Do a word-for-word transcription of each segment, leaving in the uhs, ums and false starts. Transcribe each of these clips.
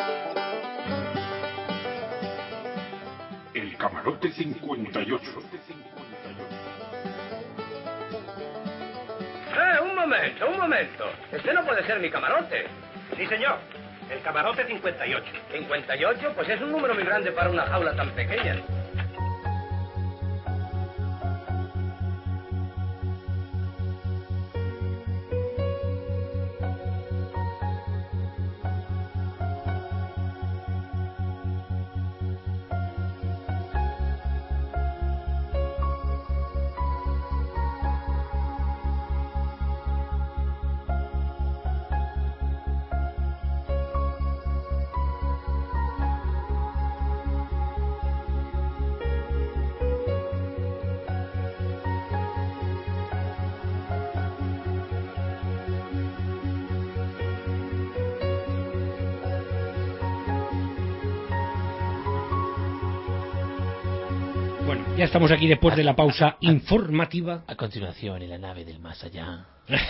El Camarote cincuenta y ocho. Eh, un momento, un momento. Este no puede ser mi camarote. Sí, señor. El Camarote cincuenta y ocho. ¿cincuenta y ocho? Pues es un número muy grande para una jaula tan pequeña. Ya estamos aquí después de la pausa informativa. A continuación, en la nave del más allá.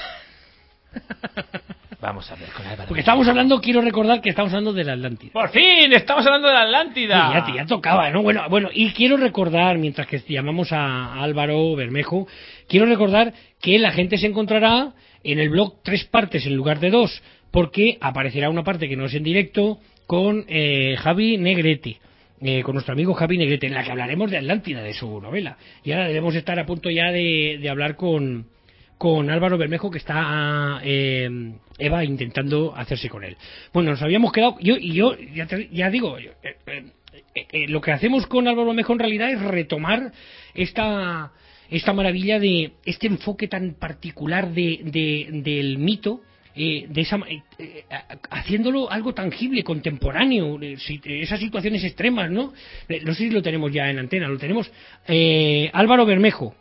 Vamos a ver con Álvaro. Porque estamos hablando, quiero recordar que estamos hablando de la Atlántida. ¡Por fin! ¡Estamos hablando de la Atlántida! Sí, ya, ya tocaba, ¿no? Bueno, bueno, y quiero recordar, mientras que llamamos a Álvaro Bermejo, quiero recordar que la gente se encontrará en el blog tres partes en lugar de dos, porque aparecerá una parte que no es en directo con eh, Javi Negrete. Eh, con nuestro amigo Javi Negrete, en la que hablaremos de Atlántida, de su novela. Y ahora debemos estar a punto ya de, de hablar con, con Álvaro Bermejo, que está eh, Eva intentando hacerse con él. Bueno, nos habíamos quedado, yo y yo ya, te, ya digo, eh, eh, eh, lo que hacemos con Álvaro Bermejo en realidad es retomar esta, esta maravilla de este enfoque tan particular de, de, del mito. Eh, de esa, eh, eh, haciéndolo algo tangible, contemporáneo, eh, si, eh, esas situaciones extremas, ¿no? Eh, no sé si lo tenemos ya en antena, lo tenemos. Eh, Álvaro Bermejo.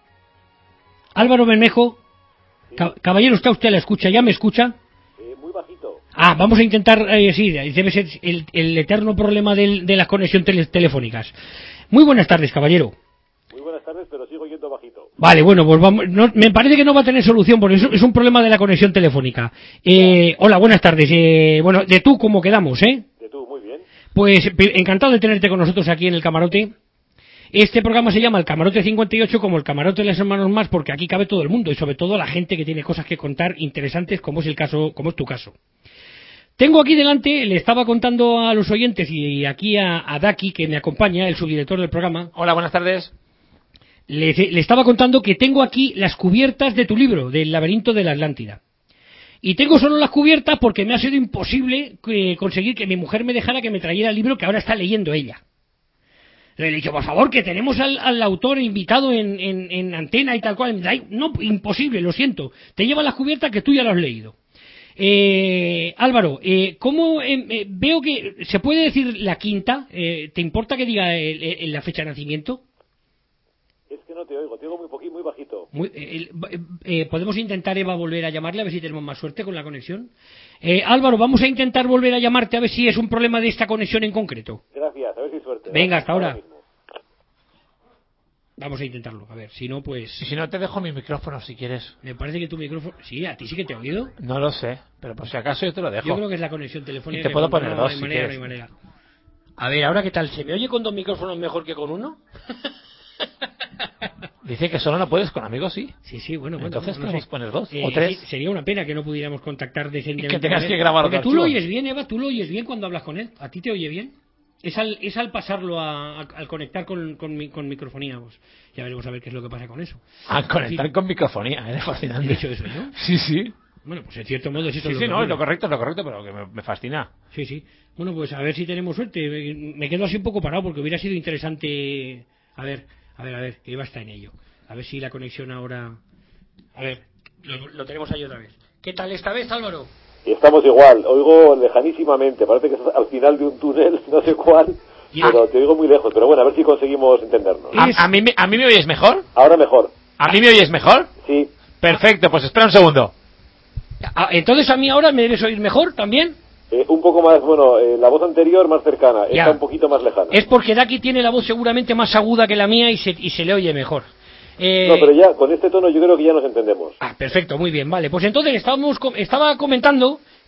Álvaro Bermejo, sí. ca- caballero, ¿está usted a la escucha? ¿Ya me escucha? Eh, muy bajito. Ah, vamos a intentar, eh, sí, debe ser el, el eterno problema del, de las conexiones tele, telefónicas. Muy buenas tardes, caballero. Muy buenas tardes, pero sigo yendo bajito. Vale, bueno, pues vamos, no, me parece que no va a tener solución porque es, es un problema de la conexión telefónica. Eh, hola, buenas tardes. Eh, bueno, de tú, ¿cómo quedamos, eh? De tú, muy bien. Pues encantado de tenerte con nosotros aquí en el Camarote. Este programa se llama El Camarote cincuenta y ocho, como el Camarote de los Hermanos Más, porque aquí cabe todo el mundo y sobre todo la gente que tiene cosas que contar interesantes, como es el caso, como es tu caso. Tengo aquí delante, le estaba contando a los oyentes y aquí a, a Daki, que me acompaña, el subdirector del programa. Hola, buenas tardes. Le, le estaba contando que tengo aquí las cubiertas de tu libro, del laberinto de la Atlántida. Y tengo solo las cubiertas porque me ha sido imposible eh, conseguir que mi mujer me dejara que me trayera el libro que ahora está leyendo ella. Le he dicho, por favor, que tenemos al, al autor invitado en, en, en antena y tal cual. No, imposible, lo siento. Te lleva las cubiertas que tú ya lo has leído. Eh, Álvaro, eh, ¿cómo eh, eh, veo que se puede decir la quinta? Eh, ¿Te importa que diga el, el, la fecha de nacimiento? Es que no te oigo, te oigo muy poquito, muy bajito. Muy, eh, eh, ¿Podemos intentar, Eva, volver a llamarle a ver si tenemos más suerte con la conexión? Eh, Álvaro, vamos a intentar volver a llamarte a ver si es un problema de esta conexión en concreto. Gracias, a ver si suerte. Venga, hasta ahora. ahora Vamos a intentarlo, a ver, si no, pues... Y si no, te dejo mi micrófono si quieres. Me parece que tu micrófono... Sí, a ti sí que te he oído. No lo sé, pero por si acaso yo te lo dejo. Yo creo que es la conexión telefónica. Y te puedo poner no, dos no hay si manera, quieres. no hay manera. A ver, ¿ahora qué tal? ¿Se me oye con dos micrófonos mejor que con uno? Dice que solo no puedes, con amigos sí. Sí, sí, bueno, bueno. Entonces no, no podemos sé. poner dos eh, o tres. Sí, sería una pena que no pudiéramos contactar decentemente. Y que tengas que grabar Porque otro tú lo archivo. oyes bien, Eva, tú lo oyes bien cuando hablas con él. ¿A ti te oye bien? Es al, es al pasarlo a, a, al conectar con, con, mi, con microfonía. Pues. Ya veremos a ver qué es lo que pasa con eso. Al conectar con microfonía, eres fascinante. ¿He dicho eso yo? Sí, sí. Bueno, pues en cierto modo es eso. Sí, lo sí, que no, ocurre. es lo correcto, es lo correcto, pero que me, me fascina. Sí, sí. Bueno, pues a ver si tenemos suerte. Me quedo así un poco parado porque hubiera sido interesante. A ver, a ver, a ver, que Eva está en ello. A ver si la conexión ahora... A ver, lo, lo tenemos ahí otra vez. ¿Qué tal esta vez, Álvaro? Y estamos igual, oigo lejanísimamente, parece que estás al final de un túnel, no sé cuál, Ya. pero te oigo muy lejos. Pero bueno, a ver si conseguimos entendernos. ¿A, a, mí, me- ¿A mí me oyes mejor? Ahora mejor, ¿A mí me oyes mejor? sí. Perfecto, pues espera un segundo. Ah, entonces a mí ahora me debes oír mejor también. Eh, un poco más, bueno, eh, la voz anterior más cercana, Ya. está un poquito más lejana. Es porque Daki tiene la voz seguramente más aguda que la mía y se, y se le oye mejor. Eh... No, pero ya, con este tono yo creo que ya nos entendemos. Ah, perfecto, muy bien, vale. Pues entonces estábamos, com- estaba comentando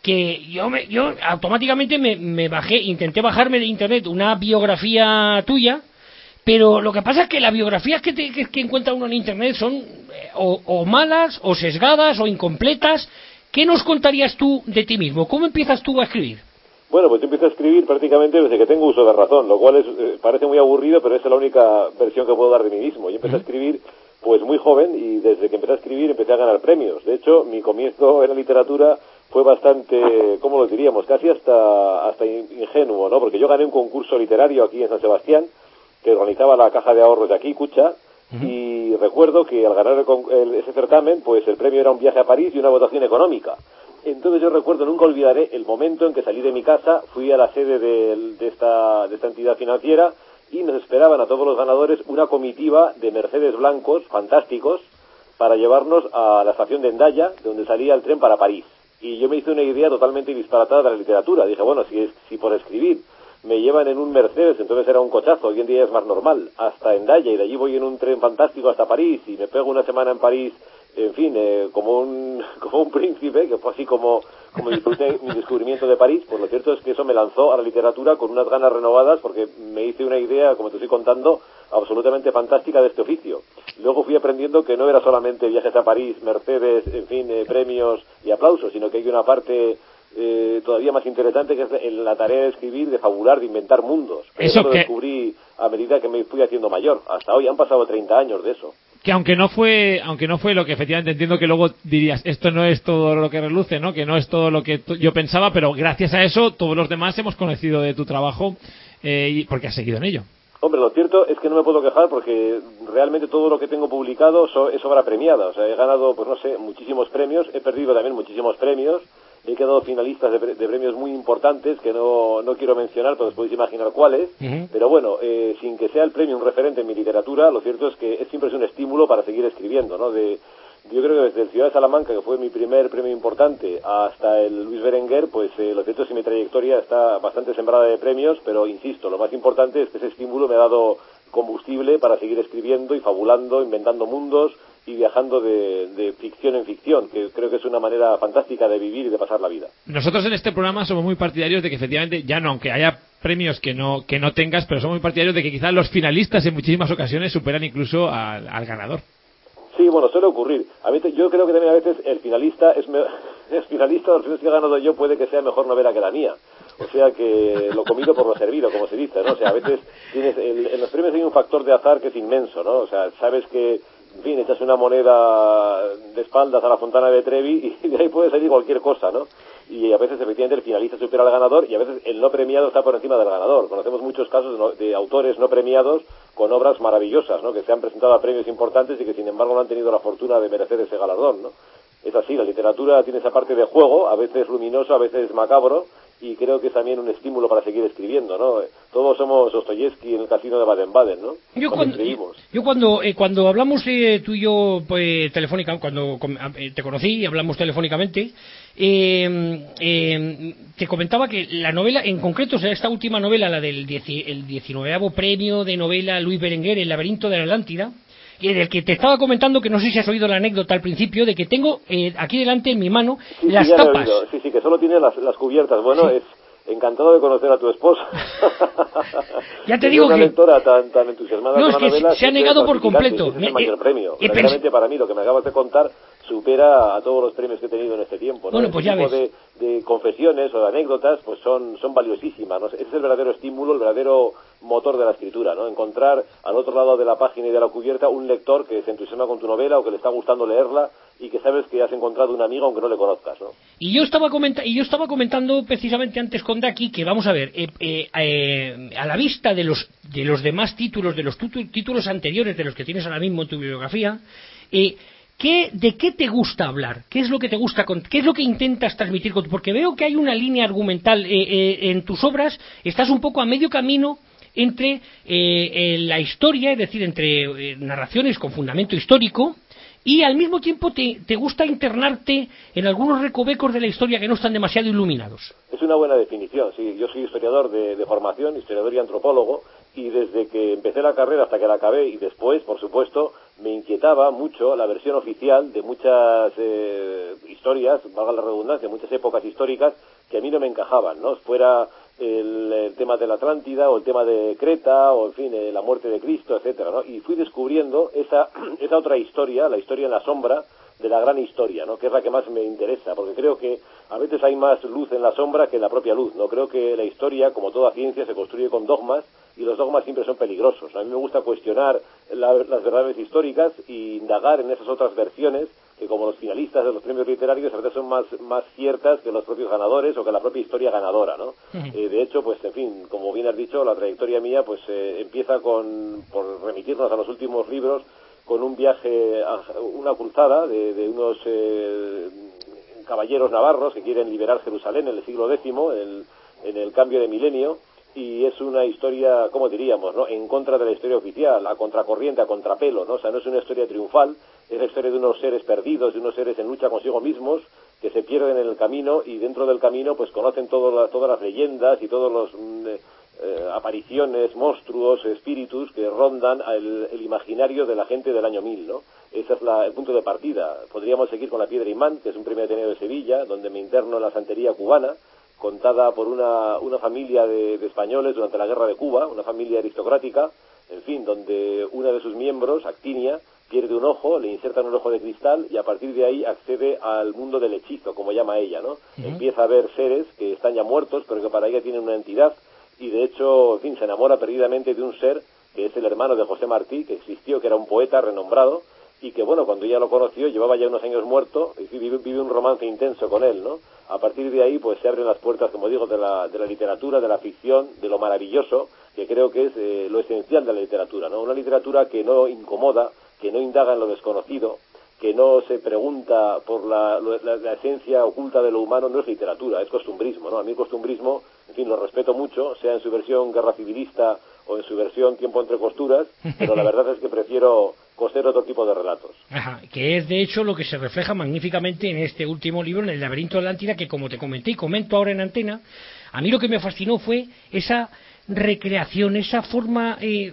que yo me, yo automáticamente me, me bajé, intenté bajarme de internet una biografía tuya, pero lo que pasa es que las biografías que, te, que, que encuentra uno en internet son eh, o, o malas, o sesgadas, o incompletas. ¿Qué nos contarías tú de ti mismo? ¿Cómo empiezas tú a escribir? Bueno, pues yo empiezo a escribir prácticamente desde que tengo uso de razón, lo cual es, eh, parece muy aburrido, pero esa es la única versión que puedo dar de mí mismo. Yo empecé uh-huh. a escribir pues muy joven y desde que empecé a escribir empecé a ganar premios. De hecho, mi comienzo en la literatura fue bastante, ¿cómo lo diríamos? Casi hasta hasta ingenuo, ¿no? Porque yo gané un concurso literario aquí en San Sebastián que organizaba la Caja de Ahorros de aquí, Cucha, uh-huh. y recuerdo que al ganar el, el, ese certamen, pues el premio era un viaje a París y una votación económica. Entonces yo recuerdo, nunca olvidaré el momento en que salí de mi casa, fui a la sede de, de, esta, de esta entidad financiera y nos esperaban a todos los ganadores una comitiva de Mercedes blancos fantásticos para llevarnos a la estación de Hendaya, de donde salía el tren para París. Y yo me hice una idea totalmente disparatada de la literatura. Dije, bueno, si, es, si por escribir me llevan en un Mercedes, entonces era un cochazo, hoy en día es más normal, hasta Hendaya, y de allí voy en un tren fantástico hasta París, y me pego una semana en París, en fin, eh, como un como un príncipe, que fue así como, como disfruté mi descubrimiento de París. Pues lo cierto es que eso me lanzó a la literatura con unas ganas renovadas, porque me hice una idea, como te estoy contando, absolutamente fantástica de este oficio. Luego fui aprendiendo que no era solamente viajes a París, Mercedes, en fin, eh, premios y aplausos, sino que hay una parte eh, todavía más interesante, que es en la tarea de escribir, de fabular, de inventar mundos. Pero eso lo que... descubrí a medida que me fui haciendo mayor. Hasta hoy han pasado treinta años de eso. Que aunque no fue aunque no fue lo que efectivamente entiendo que luego dirías, esto no es todo lo que reluce, ¿no? Que no es todo lo que t- yo pensaba, pero gracias a eso todos los demás hemos conocido de tu trabajo eh, y porque has seguido en ello. Hombre, lo cierto es que no me puedo quejar porque realmente todo lo que tengo publicado so, es obra premiada. O sea, he ganado, pues no sé, muchísimos premios, he perdido también muchísimos premios, he quedado finalistas de, de premios muy importantes que no, no quiero mencionar, pero os podéis imaginar cuáles. Uh-huh. Pero bueno, eh, sin que sea el premio un referente en mi literatura, lo cierto es que es, siempre es un estímulo para seguir escribiendo, ¿no? De, yo creo que desde el Ciudad de Salamanca, que fue mi primer premio importante, hasta el Luis Berenguer, pues eh, lo cierto es que mi trayectoria está bastante sembrada de premios, pero insisto, lo más importante es que ese estímulo me ha dado combustible para seguir escribiendo y fabulando, inventando mundos y viajando de, de ficción en ficción, que creo que es una manera fantástica de vivir y de pasar la vida. Nosotros en este programa somos muy partidarios de que efectivamente, ya no, aunque haya premios que no que no tengas, pero somos muy partidarios de que quizás los finalistas en muchísimas ocasiones superan incluso al, al ganador. Sí, bueno, suele ocurrir. A mí te, yo creo que también a veces el finalista es me, el finalista de los premios que he ganado yo puede que sea mejor novela que la mía. O sea que lo comido por lo servido, como se dice, ¿no? O sea, a veces tienes el, en los premios hay un factor de azar que es inmenso, ¿no? O sea, sabes que, en fin, echas una moneda de espaldas a la Fontana de Trevi y de ahí puede salir cualquier cosa, ¿no? Y a veces efectivamente el finalista supera al ganador y a veces el no premiado está por encima del ganador. Conocemos muchos casos de, de autores no premiados con obras maravillosas, ¿no? Que se han presentado a premios importantes y que sin embargo no han tenido la fortuna de merecer ese galardón, ¿no? Es así, la literatura tiene esa parte de juego, a veces luminoso, a veces macabro, y creo que es también un estímulo para seguir escribiendo, ¿no? Todos somos Dostoyevsky en el casino de Baden-Baden, ¿no? Yo cuando, yo, yo cuando eh, cuando hablamos eh, tú y yo pues, telefónica, cuando eh, te conocí y hablamos telefónicamente, eh, eh, te comentaba que la novela, en concreto, o sea, esta última novela, la del dieci, el diecinueavo premio de novela Luis Berenguer, El laberinto de la Atlántida, y del que te estaba comentando, que no sé si has oído la anécdota al principio, de que tengo eh, aquí delante en mi mano sí, las sí, ya tapas. Sí, sí, que solo tiene las, las cubiertas. Bueno, sí. Es encantado de conocer a tu esposa. Ya te digo una que... lectora tan, tan entusiasmada no, con es que novela, se ha negado por completo. Ese es el mayor eh, premio. Eh, Realmente para mí, lo que me acabas de contar supera a todos los premios que he tenido en este tiempo, ¿no? Bueno, pues este ya tipo ves. De, de confesiones o de anécdotas pues son, son valiosísimas, ¿no? Ese es el verdadero estímulo, el verdadero motor de la escritura, ¿no? Encontrar al otro lado de la página y de la cubierta un lector que se entusiasma con tu novela o que le está gustando leerla y que sabes que has encontrado un amigo aunque no le conozcas, ¿no? Y yo estaba comenta- y yo estaba comentando precisamente antes con Daki que vamos a ver, eh, eh, eh, a la vista de los de los demás títulos, de los tutu- títulos anteriores de los que tienes ahora mismo en tu biografía, eh, ¿Qué, ¿de qué te gusta hablar? ¿Qué es lo que te gusta? Con, ¿Qué es lo que intentas transmitir? Con, porque veo que hay una línea argumental eh, eh, en tus obras, estás un poco a medio camino entre eh, eh, la historia, es decir, entre eh, narraciones con fundamento histórico y al mismo tiempo te, te gusta internarte en algunos recovecos de la historia que no están demasiado iluminados. Es una buena definición, sí. Yo soy historiador de, de formación, historiador y antropólogo, y desde que empecé la carrera hasta que la acabé, y después, por supuesto, me inquietaba mucho la versión oficial de muchas eh, historias, valga la redundancia, muchas épocas históricas que a mí no me encajaban, ¿no? Fuera el, el tema de la Atlántida, o el tema de Creta, o en fin, eh, la muerte de Cristo, etcétera, ¿no? Y fui descubriendo esa, esa otra historia, la historia en la sombra, de la gran historia, ¿no? Que es la que más me interesa, porque creo que a veces hay más luz en la sombra que en la propia luz, ¿no? Creo que la historia, como toda ciencia, se construye con dogmas, y los dogmas siempre son peligrosos. A mí me gusta cuestionar la, las verdades históricas y indagar en esas otras versiones que, como los finalistas de los premios literarios, a veces son más, más ciertas que los propios ganadores o que la propia historia ganadora, ¿no? Uh-huh. Eh, de hecho, pues, en fin, como bien has dicho, la trayectoria mía, pues, eh, empieza con, por remitirnos a los últimos libros, con un viaje, a una cruzada de, de unos eh, caballeros navarros que quieren liberar Jerusalén en el siglo décimo, en el, en el cambio de milenio, y es una historia, ¿cómo diríamos?, ¿no?, en contra de la historia oficial, a contracorriente, a contrapelo, ¿no? O sea, no es una historia triunfal, es la historia de unos seres perdidos, de unos seres en lucha consigo mismos, que se pierden en el camino, y dentro del camino, pues, conocen todo la, todas las leyendas y todos los... Eh, Eh, apariciones, monstruos, espíritus que rondan el, el imaginario de la gente del año mil, ¿no? Ese es la, el punto de partida. Podríamos seguir con La Piedra Imán, que es un premio Ateneo de Sevilla, donde me interno en la santería cubana, contada por una, una familia de, de españoles durante la guerra de Cuba, una familia aristocrática, en fin, donde una de sus miembros, Actinia, pierde un ojo, le insertan un ojo de cristal y a partir de ahí accede al mundo del hechizo, como llama ella, ¿no? Uh-huh. Empieza a ver seres que están ya muertos, pero que para ella tienen una entidad, y de hecho, en fin, se enamora perdidamente de un ser que es el hermano de José Martí, que existió, que era un poeta renombrado, y que, bueno, cuando ella lo conoció, llevaba ya unos años muerto, y vive, vive un romance intenso con él, ¿no? A partir de ahí, pues se abren las puertas, como digo, de la, de la literatura, de la ficción, de lo maravilloso, que creo que es eh, lo esencial de la literatura, ¿no? Una literatura que no incomoda, que no indaga en lo desconocido, que no se pregunta por la, la, la esencia oculta de lo humano, no es literatura, es costumbrismo, ¿no? A mí el costumbrismo, en fin, lo respeto mucho, sea en su versión guerra civilista o en su versión tiempo entre costuras, pero la verdad es que prefiero coser otro tipo de relatos. Ajá, que es de hecho lo que se refleja magníficamente en este último libro, en El laberinto de la Atlántida, que como te comenté y comento ahora en antena, a mí lo que me fascinó fue esa recreación, esa forma, eh,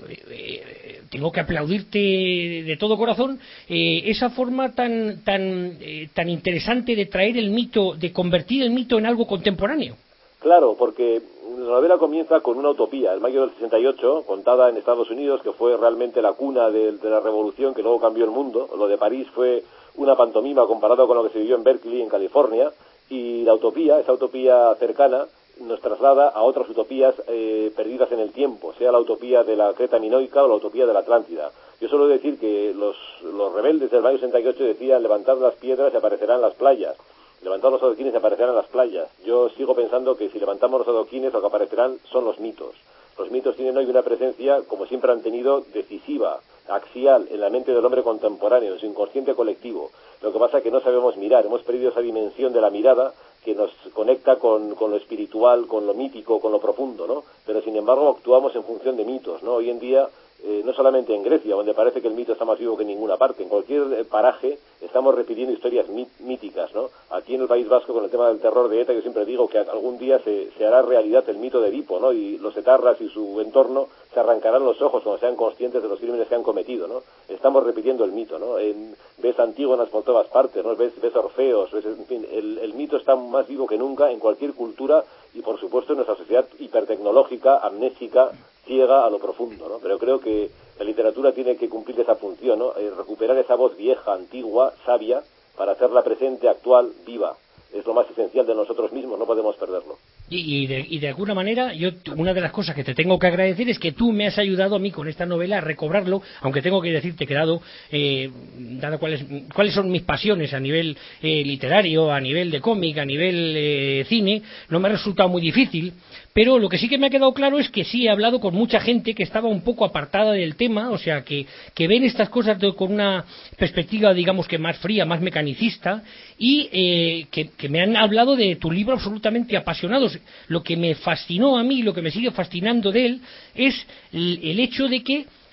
eh, tengo que aplaudirte de todo corazón, eh, esa forma tan tan eh, tan interesante de traer el mito, de convertir el mito en algo contemporáneo. Claro, porque la novela comienza con una utopía, el mayo del sesenta y ocho, contada en Estados Unidos, que fue realmente la cuna de, de la revolución que luego cambió el mundo. Lo de París fue una pantomima comparado con lo que se vivió en Berkeley, en California, y la utopía, esa utopía cercana, nos traslada a otras utopías eh, perdidas en el tiempo, sea la utopía de la Creta minoica o la utopía de la Atlántida. Yo suelo decir que los, los rebeldes del mayo sesenta y ocho decían: levantad las piedras y aparecerán las playas, levantad los adoquines y aparecerán las playas. Yo sigo pensando que si levantamos los adoquines, lo que aparecerán son los mitos. Los mitos tienen hoy una presencia, como siempre han tenido, decisiva, axial en la mente del hombre contemporáneo, en su inconsciente colectivo. Lo que pasa es que no sabemos mirar, hemos perdido esa dimensión de la mirada que nos conecta con, con lo espiritual, con lo mítico, con lo profundo, ¿no? Pero sin embargo actuamos en función de mitos, ¿no? Hoy en día, eh, no solamente en Grecia, donde parece que el mito está más vivo que en ninguna parte, en cualquier eh, paraje estamos repitiendo historias mí- míticas, ¿no? Aquí en el País Vasco, con el tema del terror de ETA, yo siempre digo que algún día se, se hará realidad el mito de Edipo, ¿no? Y los etarras y su entorno se arrancarán los ojos cuando sean conscientes de los crímenes que han cometido, ¿no? Estamos repitiendo el mito, ¿no? En, ves Antígonas por todas partes, ¿no? Ves, ves Orfeos, ves, en fin, el, el mito está más vivo que nunca en cualquier cultura y, por supuesto, en nuestra sociedad hipertecnológica, amnésica, ciega a lo profundo, ¿no? Pero creo que la literatura tiene que cumplir esa función, ¿no? Eh, recuperar esa voz vieja, antigua, sabia, para hacerla presente, actual, viva. Es lo más esencial de nosotros mismos, no podemos perderlo. Y, y, de, y de alguna manera, yo una de las cosas que te tengo que agradecer es que tú me has ayudado a mí con esta novela a recobrarlo, aunque tengo que decirte que dado, eh, dado cuáles, cuáles son mis pasiones a nivel eh, literario, a nivel de cómic, a nivel eh, cine, no me ha resultado muy difícil, pero lo que sí que me ha quedado claro es que sí he hablado con mucha gente que estaba un poco apartada del tema, o sea, que, que ven estas cosas de, con una perspectiva, digamos que más fría, más mecanicista, y eh, que, que me han hablado de tu libro absolutamente apasionados. Lo que me fascinó a mí, lo que me sigue fascinando de él, es el, el hecho de que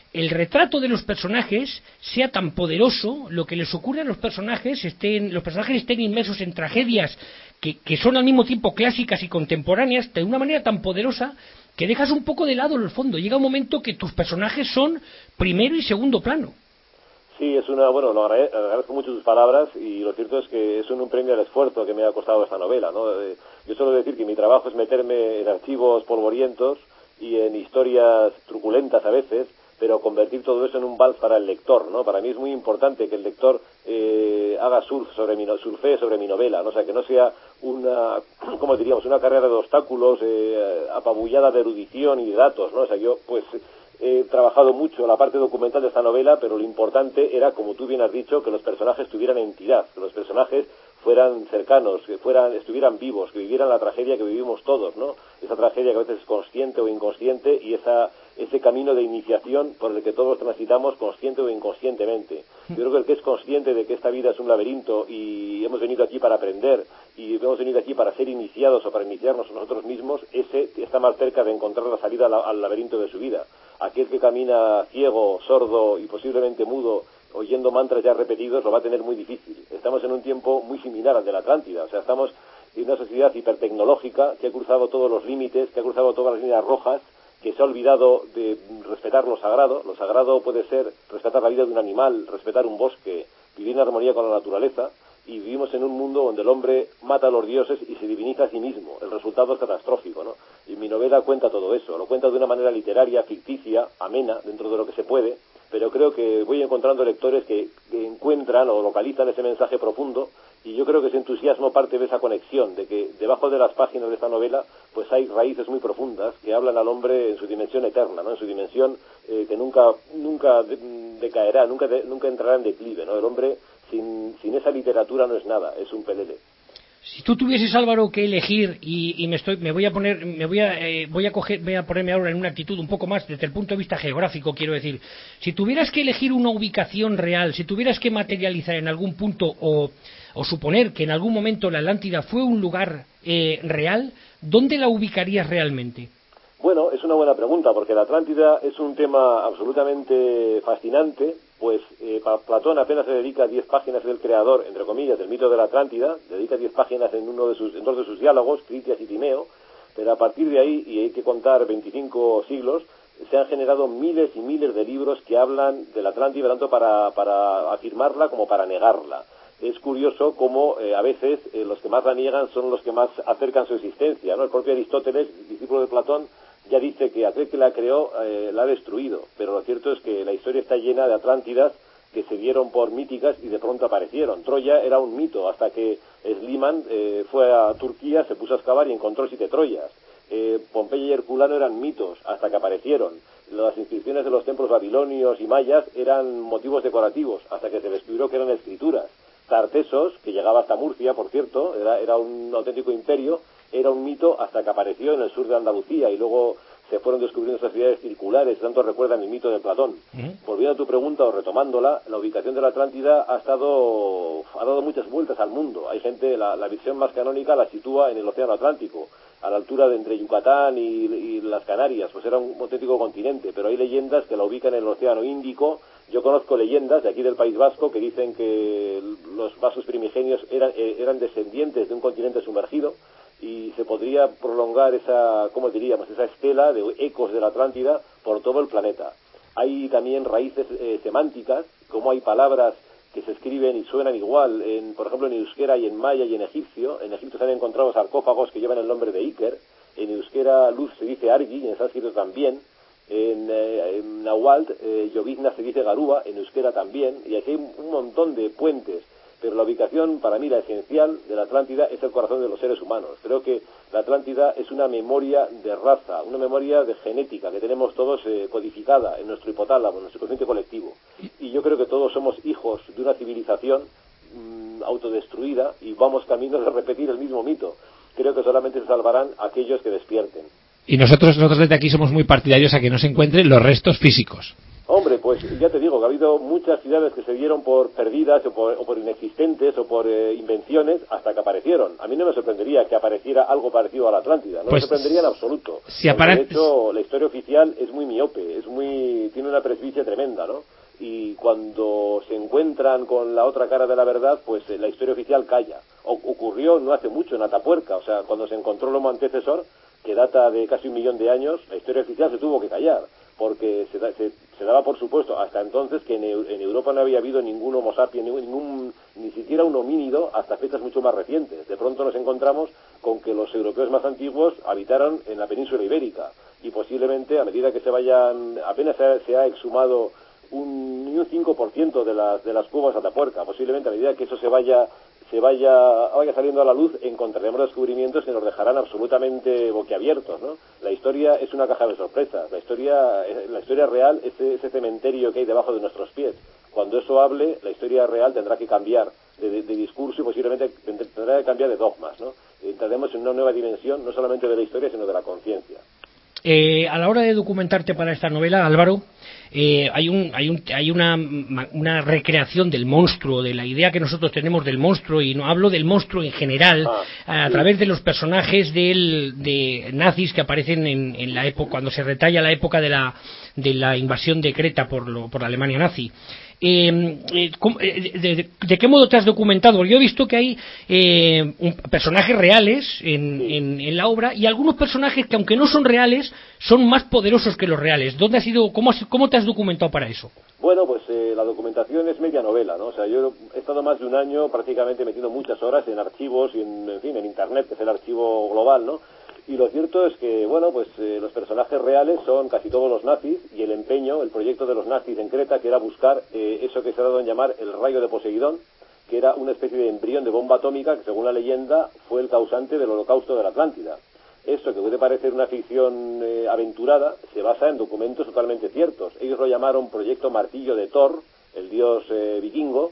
el retrato de los personajes sea tan poderoso, lo que les ocurre a los personajes, estén, los personajes estén inmersos en tragedias que, que son al mismo tiempo clásicas y contemporáneas, de una manera tan poderosa que dejas un poco de lado el fondo. Llega un momento que tus personajes son primero y segundo plano. Sí, es una, bueno, lo agrade- agradezco mucho tus palabras y lo cierto es que es un, un premio al esfuerzo que me ha costado esta novela, ¿no? Eh, yo suelo decir que mi trabajo es meterme en archivos polvorientos y en historias truculentas a veces, pero convertir todo eso en un vals para el lector, ¿no? Para mí es muy importante que el lector eh, haga surf sobre mi, surfee sobre mi novela, ¿no? O sea, que no sea una, como diríamos, una carrera de obstáculos eh, apabullada de erudición y de datos, ¿no? O sea, yo, pues, he trabajado mucho la parte documental de esta novela, pero lo importante era, como tú bien has dicho, que los personajes tuvieran entidad, que los personajes fueran cercanos, que fueran, estuvieran vivos, que vivieran la tragedia que vivimos todos, ¿no? Esa tragedia que a veces es consciente o inconsciente y esa, ese camino de iniciación por el que todos transitamos consciente o inconscientemente. Yo creo que el que es consciente de que esta vida es un laberinto y hemos venido aquí para aprender y hemos venido aquí para ser iniciados o para iniciarnos nosotros mismos, ese está más cerca de encontrar la salida al, al laberinto de su vida. Aquel que camina ciego, sordo y posiblemente mudo, oyendo mantras ya repetidos, lo va a tener muy difícil. Estamos en un tiempo muy similar al de la Atlántida, o sea, estamos en una sociedad hipertecnológica que ha cruzado todos los límites, que ha cruzado todas las líneas rojas, que se ha olvidado de respetar lo sagrado. Lo sagrado puede ser respetar la vida de un animal, respetar un bosque, vivir en armonía con la naturaleza, y vivimos en un mundo donde el hombre mata a los dioses y se diviniza a sí mismo. El resultado es catastrófico, ¿no? Y mi novela cuenta todo eso, lo cuenta de una manera literaria, ficticia, amena, dentro de lo que se puede, pero creo que voy encontrando lectores que, que encuentran o localizan ese mensaje profundo, y yo creo que ese entusiasmo parte de esa conexión, de que debajo de las páginas de esta novela pues hay raíces muy profundas que hablan al hombre en su dimensión eterna, ¿no? En su dimensión eh, que nunca nunca de, decaerá, nunca de, nunca entrará en declive, ¿no? El hombre sin, sin esa literatura no es nada, es un pelele. Si tú tuvieses, Álvaro, que elegir y, y me estoy me voy a poner me voy a eh, voy a coger voy a ponerme ahora en una actitud un poco más desde el punto de vista geográfico, quiero decir, si tuvieras que elegir una ubicación real, si tuvieras que materializar en algún punto o, o suponer que en algún momento la Atlántida fue un lugar eh, real, ¿dónde la ubicarías realmente? Bueno, es una buena pregunta, porque la Atlántida es un tema absolutamente fascinante, pues eh, Platón apenas se dedica diez páginas del creador, entre comillas, del mito de la Atlántida, dedica diez páginas en uno de sus, en dos de sus diálogos, Critias y Timeo, pero a partir de ahí, y hay que contar veinticinco siglos, se han generado miles y miles de libros que hablan de la Atlántida, tanto para, para afirmarla como para negarla. Es curioso cómo eh, a veces eh, los que más la niegan son los que más acercan su existencia, ¿no? El propio Aristóteles, discípulo de Platón, ya dice que aquel que la creó eh, la ha destruido, pero lo cierto es que la historia está llena de Atlántidas que se dieron por míticas y de pronto aparecieron. Troya era un mito hasta que Schliemann eh, fue a Turquía, se puso a excavar y encontró siete Troyas. Eh, Pompeya y Herculano eran mitos hasta que aparecieron. Las inscripciones de los templos babilonios y mayas eran motivos decorativos hasta que se descubrió que eran escrituras. Tartesos, que llegaba hasta Murcia, por cierto, era, era un auténtico imperio, era un mito hasta que apareció en el sur de Andalucía y luego se fueron descubriendo esas ciudades circulares, tanto recuerdan el mito de Platón. Uh-huh. Volviendo a tu pregunta o retomándola, la ubicación de la Atlántida ha estado ha dado muchas vueltas al mundo. Hay gente, la, la visión más canónica la sitúa en el Océano Atlántico, a la altura de entre Yucatán y, y las Canarias, pues era un auténtico continente, pero hay leyendas que la ubican en el Océano Índico. Yo conozco leyendas de aquí del País Vasco que dicen que los vascos primigenios eran, eh, eran descendientes de un continente sumergido, y se podría prolongar esa, ¿cómo diríamos?, esa estela de ecos de la Atlántida por todo el planeta. Hay también raíces eh, semánticas, como hay palabras que se escriben y suenan igual, en, por ejemplo en euskera y en maya y en egipcio. En Egipto se han encontrado sarcófagos que llevan el nombre de Iker, en euskera luz se dice Argi, y en sánscrito también. En, eh, en Nahuatl, eh, llovizna se dice Garúa, en euskera también, y aquí hay un montón de puentes. Pero la ubicación, para mí, la esencial de la Atlántida es el corazón de los seres humanos. Creo que la Atlántida es una memoria de raza, una memoria de genética que tenemos todos eh, codificada en nuestro hipotálamo, en nuestro consciente colectivo. Y yo creo que todos somos hijos de una civilización mmm, autodestruida y vamos camino de repetir el mismo mito. Creo que solamente se salvarán aquellos que despierten. Y nosotros, nosotros desde aquí somos muy partidarios a que no se encuentren los restos físicos. Hombre, pues ya te digo que ha habido muchas ciudades que se dieron por perdidas o por, o por inexistentes o por eh, invenciones hasta que aparecieron. A mí no me sorprendería que apareciera algo parecido a la Atlántida, no pues, me sorprendería en absoluto. Si aparece... De hecho, la historia oficial es muy miope, es muy tiene una presbicia tremenda, ¿no? Y cuando se encuentran con la otra cara de la verdad, pues eh, la historia oficial calla. O, ocurrió no hace mucho en Atapuerca, o sea, cuando se encontró el homo antecesor, que data de casi un millón de años, la historia oficial se tuvo que callar. Porque se, da, se, se daba por supuesto hasta entonces que en, en Europa no había habido ningún homo sapiens, ningún, ningún, ni siquiera un homínido hasta fechas mucho más recientes. De pronto nos encontramos con que los europeos más antiguos habitaron en la península ibérica y posiblemente a medida que se vayan, apenas se ha, se ha exhumado un, un cinco por ciento de las, de las cuevas de Atapuerca, posiblemente a medida que eso se vaya se vaya, vaya saliendo a la luz, encontraremos descubrimientos que nos dejarán absolutamente boquiabiertos, ¿no? La historia es una caja de sorpresas, la historia, la historia real es ese cementerio que hay debajo de nuestros pies. Cuando eso hable, la historia real tendrá que cambiar de, de, de discurso y posiblemente tendrá que cambiar de dogmas, ¿no? Entraremos en una nueva dimensión, no solamente de la historia, sino de la conciencia. Eh, a la hora de documentarte para esta novela, Álvaro, eh, hay, un, hay, un, hay una, una recreación del monstruo, de la idea que nosotros tenemos del monstruo, y no hablo del monstruo en general, ah, a sí. través de los personajes del, de nazis que aparecen en, en la época, cuando se retalla la época de la, de la invasión de Creta por, lo, por la Alemania nazi. Eh, eh, de, de, ¿De qué modo te has documentado? Yo he visto que hay eh, un, personajes reales en, en, en la obra y algunos personajes que aunque no son reales son más poderosos que los reales. ¿Dónde has ido? ¿Cómo, has, cómo te has documentado para eso? Bueno, pues eh, la documentación es media novela, ¿no? O sea, yo he estado más de un año prácticamente metiendo muchas horas en archivos y en, en fin, en internet, que es el archivo global, ¿no? Y lo cierto es que, bueno, pues eh, los personajes reales son casi todos los nazis y el empeño, el proyecto de los nazis en Creta, que era buscar eh, eso que se ha dado en llamar el rayo de Poseidón, que era una especie de embrión de bomba atómica que, según la leyenda, fue el causante del holocausto de la Atlántida. Esto, que puede parecer una ficción eh, aventurada, se basa en documentos totalmente ciertos. Ellos lo llamaron Proyecto Martillo de Thor, el dios eh, vikingo.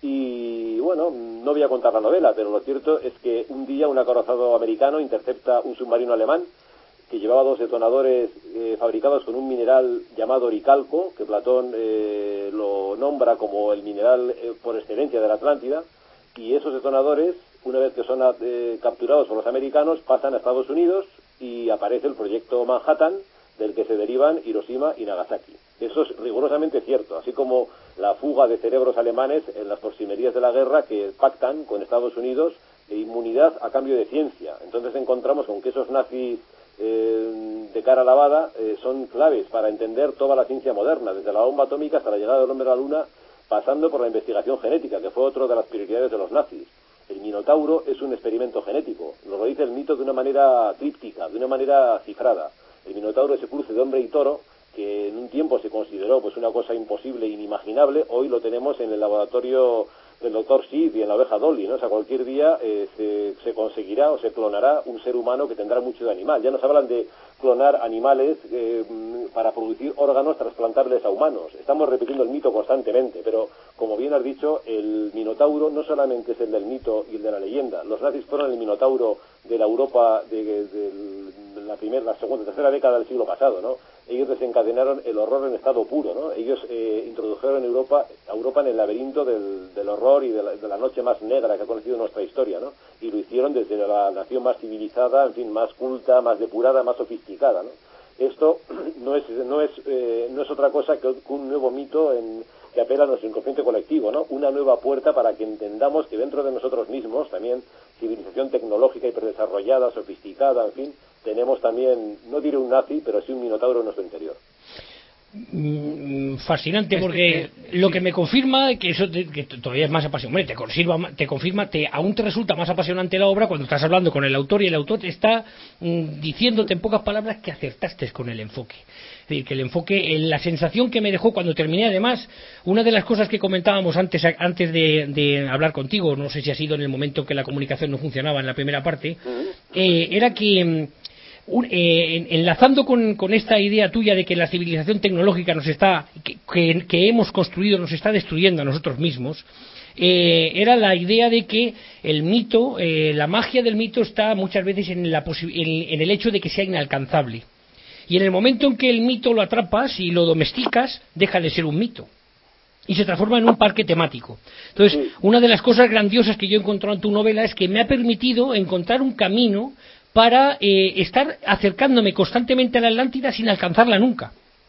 Y bueno, no voy a contar la novela, pero lo cierto es que un día un acorazado americano intercepta un submarino alemán que llevaba dos detonadores eh, fabricados con un mineral llamado oricalco, que Platón eh, lo nombra como el mineral eh, por excelencia de la Atlántida, y esos detonadores, una vez que son eh, capturados por los americanos, pasan a Estados Unidos y aparece el proyecto Manhattan, del que se derivan Hiroshima y Nagasaki. Eso es rigurosamente cierto, así como la fuga de cerebros alemanes en las postrimerías de la guerra que pactan con Estados Unidos de inmunidad a cambio de ciencia. Entonces encontramos con que esos nazis eh, de cara lavada eh, son claves para entender toda la ciencia moderna, desde la bomba atómica hasta la llegada del hombre a la luna, pasando por la investigación genética, que fue otra de las prioridades de los nazis. El Minotauro es un experimento genético, nos lo dice el mito de una manera tríptica, de una manera cifrada. El Minotauro, ese cruce de hombre y toro, que en un tiempo se consideró pues una cosa imposible, inimaginable, hoy lo tenemos en el laboratorio del doctor Schiff y en la oveja Dolly, ¿no? O sea, cualquier día eh, se, se conseguirá o se clonará un ser humano que tendrá mucho de animal. Ya nos hablan de clonar animales eh, para producir órganos trasplantables a humanos. Estamos repitiendo el mito constantemente, pero como bien has dicho, el Minotauro no solamente es el del mito y el de la leyenda. Los nazis fueron el Minotauro de la Europa de, de, de la primera, la segunda, tercera década del siglo pasado, ¿no? Ellos desencadenaron el horror en estado puro, ¿no? Ellos eh, introdujeron en Europa, a Europa en el laberinto del, del horror y de la, de la noche más negra que ha conocido nuestra historia, ¿no? Y lo hicieron desde la nación más civilizada, en fin, más culta, más depurada, más sofisticada, ¿no? Esto no es no es eh, no es otra cosa que un nuevo mito en, que apela a nuestro inconsciente colectivo, ¿no? Una nueva puerta para que entendamos que dentro de nosotros mismos, también civilización tecnológica hiperdesarrollada, sofisticada, en fin, tenemos también, no diré un nazi, pero sí un minotauro en nuestro interior. Fascinante, porque lo que me confirma que eso te, que todavía es más apasionante, te confirma, te confirma, te, aún te resulta más apasionante la obra cuando estás hablando con el autor y el autor te está mm, diciéndote en pocas palabras que acertaste con el enfoque. Es decir, que el enfoque, la sensación que me dejó cuando terminé, además, una de las cosas que comentábamos antes antes de, de hablar contigo, no sé si ha sido en el momento en que la comunicación no funcionaba en la primera parte, eh, era que Un, eh, enlazando con, con esta idea tuya de que la civilización tecnológica nos está que, que, que hemos construido nos está destruyendo a nosotros mismos, eh, era la idea de que el mito, eh, la magia del mito está muchas veces en, la en, en el hecho de que sea inalcanzable. Y en el momento en que el mito lo atrapas y lo domesticas, deja de ser un mito y se transforma en un parque temático. Entonces, sí. Una de las cosas grandiosas que yo he encontrado en tu novela es que me ha permitido encontrar un camino para eh, estar acercándome constantemente a la Atlántida sin alcanzarla nunca.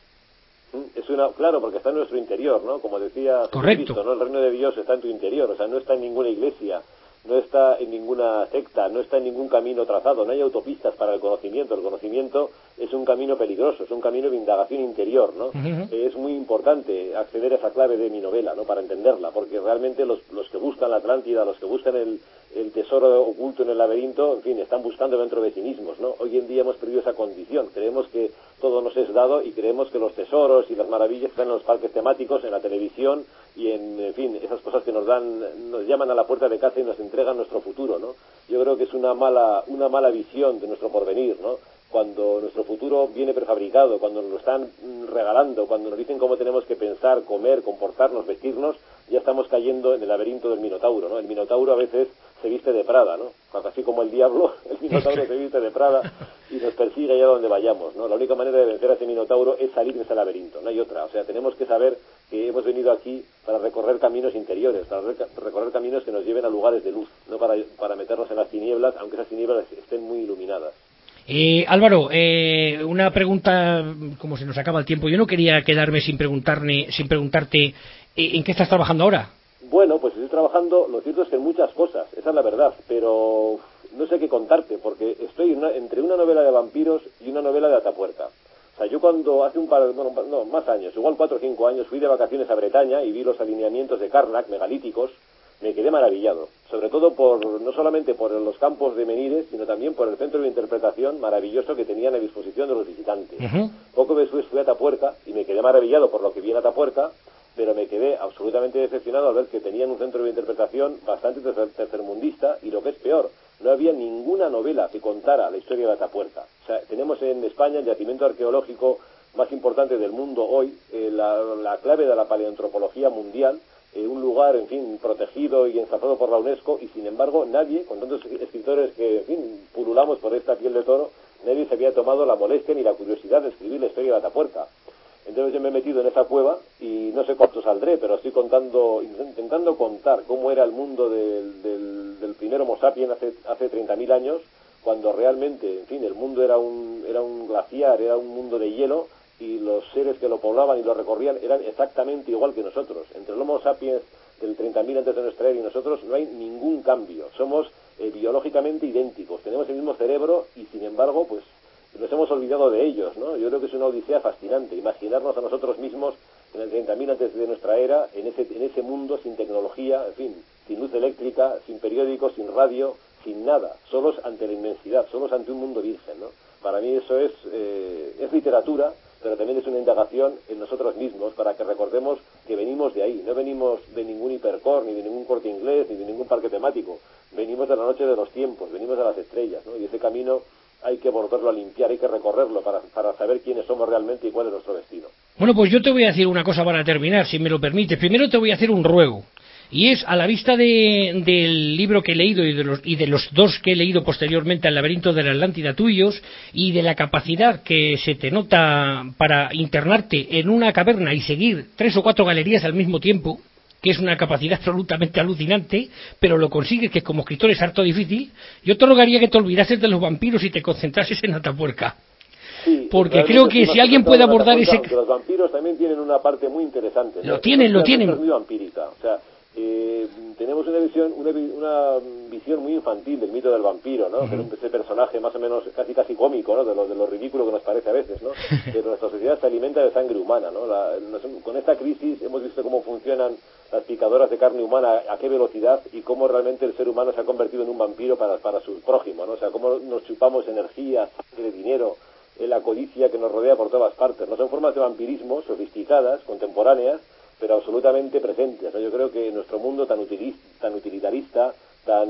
Es una, claro, porque está en nuestro interior, ¿no? Como decía Jesucristo, ¿no? El reino de Dios está en tu interior, o sea, no está en ninguna iglesia, no está en ninguna secta, no está en ningún camino trazado, no hay autopistas para el conocimiento. El conocimiento es un camino peligroso, es un camino de indagación interior, ¿no? Uh-huh. Es muy importante acceder a esa clave de mi novela, ¿no? Para entenderla, porque realmente los, los que buscan la Atlántida, los que buscan el, el tesoro oculto en el laberinto, en fin, están buscando dentro de sí mismos, ¿no? Hoy en día hemos perdido esa condición, creemos que todo nos es dado y creemos que los tesoros y las maravillas están en los parques temáticos, en la televisión y en, en fin, esas cosas que nos dan, nos llaman a la puerta de casa y nos entregan nuestro futuro, ¿no? Yo creo que es una mala, una mala visión de nuestro porvenir, ¿no? Cuando nuestro futuro viene prefabricado, cuando nos lo están regalando, cuando nos dicen cómo tenemos que pensar, comer, comportarnos, vestirnos, ya estamos cayendo en el laberinto del Minotauro, ¿no? El Minotauro a veces se viste de Prada, ¿no? Así como el diablo, el Minotauro se viste de Prada y nos persigue allá donde vayamos, ¿no? La única manera de vencer a ese Minotauro es salir de ese laberinto, no hay otra. O sea, tenemos que saber que hemos venido aquí para recorrer caminos interiores, para recorrer caminos que nos lleven a lugares de luz, no para, para meternos en las tinieblas, aunque esas tinieblas estén muy iluminadas. Eh, Álvaro, eh, una pregunta, como se nos acaba el tiempo. Yo no quería quedarme sin preguntarme, sin preguntarte eh, ¿en qué estás trabajando ahora? Bueno, pues estoy trabajando, lo cierto es que en muchas cosas, esa es la verdad, pero no sé qué contarte, porque estoy una, entre una novela de vampiros y una novela de Atapuerca. O sea, yo cuando hace un par, bueno, no, más años, igual cuatro o cinco años, fui de vacaciones a Bretaña y vi los alineamientos de Karnak, megalíticos, me quedé maravillado, sobre todo por, no solamente por los campos de Menires, sino también por el centro de interpretación maravilloso que tenían a disposición de los visitantes. Uh-huh. Poco después fui a Atapuerca y me quedé maravillado por lo que vi en Atapuerca, pero me quedé absolutamente decepcionado al ver que tenían un centro de interpretación bastante tercermundista y, lo que es peor, no había ninguna novela que contara la historia de Atapuerca. O sea, tenemos en España el yacimiento arqueológico más importante del mundo hoy, eh, la, la clave de la paleoantropología mundial, eh, un lugar, en fin, protegido y ensalzado por la UNESCO, y sin embargo nadie, con tantos escritores que, en fin, pululamos por esta piel de toro, nadie se había tomado la molestia ni la curiosidad de escribir la historia de Atapuerca. Entonces yo me he metido en esa cueva y no sé cuánto saldré, pero estoy contando, intentando contar cómo era el mundo del, del, del primer Homo sapiens hace, hace treinta mil años, cuando realmente, en fin, el mundo era un, era un glaciar, era un mundo de hielo, y los seres que lo poblaban y lo recorrían eran exactamente igual que nosotros. Entre el Homo sapiens del treinta mil antes de nuestra era y nosotros no hay ningún cambio. Somos eh, biológicamente idénticos, tenemos el mismo cerebro y, sin embargo, pues nos hemos olvidado de ellos, ¿no? Yo creo que es una odisea fascinante imaginarnos a nosotros mismos en el treinta mil antes de nuestra era, en ese, en ese mundo sin tecnología, en fin, sin luz eléctrica, sin periódicos, sin radio, sin nada, solos ante la inmensidad, solos ante un mundo virgen, ¿no? Para mí eso es, eh, es literatura, pero también es una indagación en nosotros mismos para que recordemos que venimos de ahí, no venimos de ningún hipercore, ni de ningún Corte Inglés, ni de ningún parque temático, venimos de la noche de los tiempos, venimos de las estrellas, ¿no? Y ese camino hay que volverlo a limpiar, hay que recorrerlo para, para saber quiénes somos realmente y cuál es nuestro destino. Bueno, pues yo te voy a decir una cosa para terminar, si me lo permites. Primero te voy a hacer un ruego, y es, a la vista de, del libro que he leído y de, los, y de los dos que he leído posteriormente, al laberinto de la Atlántida tuyos, y de la capacidad que se te nota para internarte en una caverna y seguir tres o cuatro galerías al mismo tiempo, que es una capacidad absolutamente alucinante, pero lo consigues, que como escritor es harto difícil. Yo te rogaría que te olvidases de los vampiros y te concentrases en Atapuerca. Sí, porque creo que si alguien puede abordar ese... Los vampiros también tienen una parte muy interesante, ¿no? Lo tienen, lo tienen. Es muy vampírica, o sea, eh, tenemos una visión una, una visión muy infantil del mito del vampiro, ¿no? Uh-huh. Ese personaje más o menos casi casi cómico, ¿no? De lo, de lo ridículo que nos parece a veces, ¿no? Que nuestra sociedad se alimenta de sangre humana, ¿no? La, nos, con esta crisis hemos visto cómo funcionan las picadoras de carne humana, a qué velocidad, y cómo realmente el ser humano se ha convertido en un vampiro para, para su prójimo, ¿no? O sea, cómo nos chupamos energía, sangre, dinero, la codicia que nos rodea por todas partes, ¿no? Son formas de vampirismo sofisticadas, contemporáneas, pero absolutamente presentes, ¿no? Yo creo que nuestro mundo tan utilista, tan utilitarista, tan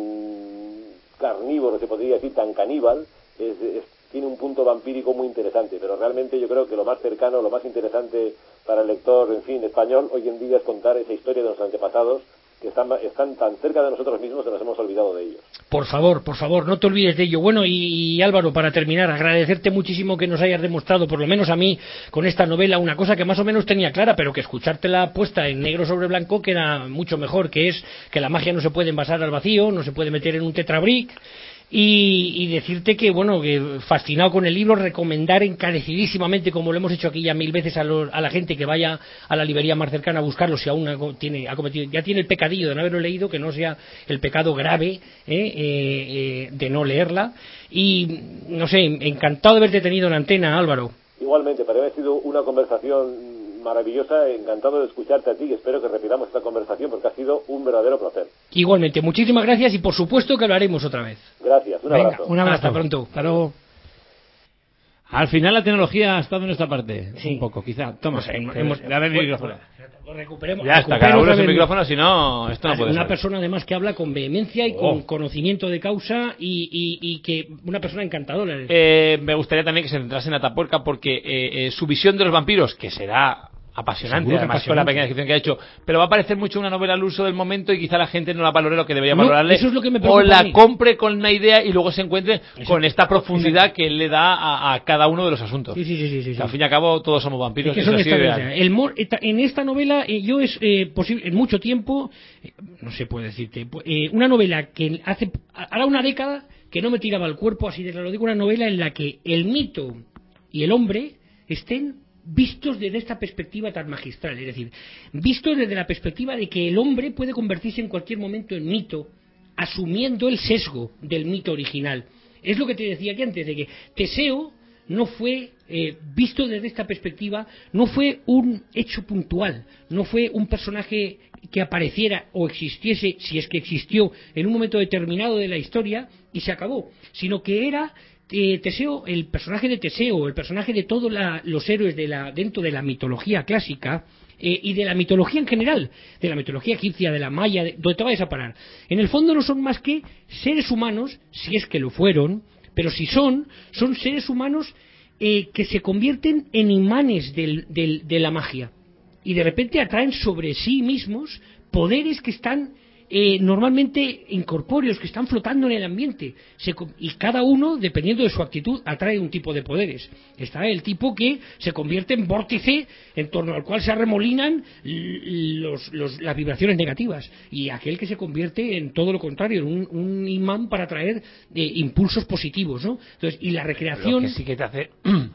carnívoro, se podría decir, tan caníbal, es, es, tiene un punto vampírico muy interesante, pero realmente yo creo que lo más cercano, lo más interesante para el lector, en fin, español, hoy en día es contar esa historia de los antepasados que están, están tan cerca de nosotros mismos que nos hemos olvidado de ellos. Por favor, por favor, no te olvides de ello. Bueno, y, y Álvaro, para terminar, agradecerte muchísimo que nos hayas demostrado, por lo menos a mí, con esta novela, una cosa que más o menos tenía clara, pero que escuchártela puesta en negro sobre blanco queda mucho mejor, que es que la magia no se puede envasar al vacío, no se puede meter en un tetrabric. Y, y decirte que, bueno, que fascinado con el libro, recomendar encarecidísimamente, como lo hemos hecho aquí ya mil veces a, lo, a la gente que vaya a la librería más cercana a buscarlo, si aún ha, tiene, ha cometido, ya tiene el pecadillo de no haberlo leído, que no sea el pecado grave eh, eh, eh, de no leerla. Y, no sé, encantado de haberte tenido en antena, Álvaro. Igualmente, para mí ha sido una conversación maravillosa, encantado de escucharte a ti y espero que repitamos esta conversación porque ha sido un verdadero placer. Igualmente, muchísimas gracias y por supuesto que lo haremos otra vez. Gracias, un Venga, abrazo. Un abrazo, hasta pronto. Hasta luego. Al final la tecnología ha estado en nuestra parte, Sí. un poco, quizá. Toma, O sea, hemos, hemos- dame mi micrófono. Recuperemos, Ya está, recupero cada uno otra su vez- micrófono, si no, esto no puede una ser. persona además que habla con vehemencia y Oh. con conocimiento de causa y, y, y que una persona encantadora. Eh, me gustaría también que se centrase en Atapuerca porque eh, eh, su visión de los vampiros, que será apasionante, Seguro que además apasionante. con la pequeña descripción que ha hecho, pero va a parecer mucho una novela al uso del momento y quizá la gente no la valore lo que debería No, valorarle, eso es lo que me o preocupa a la mí. compre con una idea y luego se encuentre Exacto. con esta profundidad Exacto. que él le da a, a cada uno de los asuntos. Sí, sí, sí, sí, sí, Que sí. al fin y al cabo todos somos vampiros, Es que eso son ha sido estas- ideal. el mor- eta- en esta novela eh, yo es eh, posible en mucho tiempo eh, no se puede decirte eh, una novela que hace hará una década que no me tiraba el cuerpo, así de lo digo, una novela en la que el mito y el hombre estén vistos desde esta perspectiva tan magistral, es decir, vistos desde la perspectiva de que el hombre puede convertirse en cualquier momento en mito, asumiendo el sesgo del mito original. Es lo que te decía aquí antes, de que Teseo no fue eh, visto desde esta perspectiva, no fue un hecho puntual, no fue un personaje que apareciera o existiese, si es que existió, en un momento determinado de la historia y se acabó, sino que era eh, Teseo, el personaje de Teseo, el personaje de todos la, los héroes de la, dentro de la mitología clásica, eh, y de la mitología en general, de la mitología egipcia, de la maya, de, donde te vayas a parar. En el fondo no son más que seres humanos, si es que lo fueron, pero si son, son seres humanos eh, que se convierten en imanes del, del, de la magia y de repente atraen sobre sí mismos poderes que están eh, normalmente incorpóreos, que están flotando en el ambiente. Se, y cada uno, dependiendo de su actitud, atrae un tipo de poderes. Está el tipo que se convierte en vórtice en torno al cual se arremolinan los, los, las vibraciones negativas, y aquel que se convierte en todo lo contrario, en un, un imán para atraer eh, impulsos positivos, ¿no? Entonces, y la recreación... Lo que sí que te hace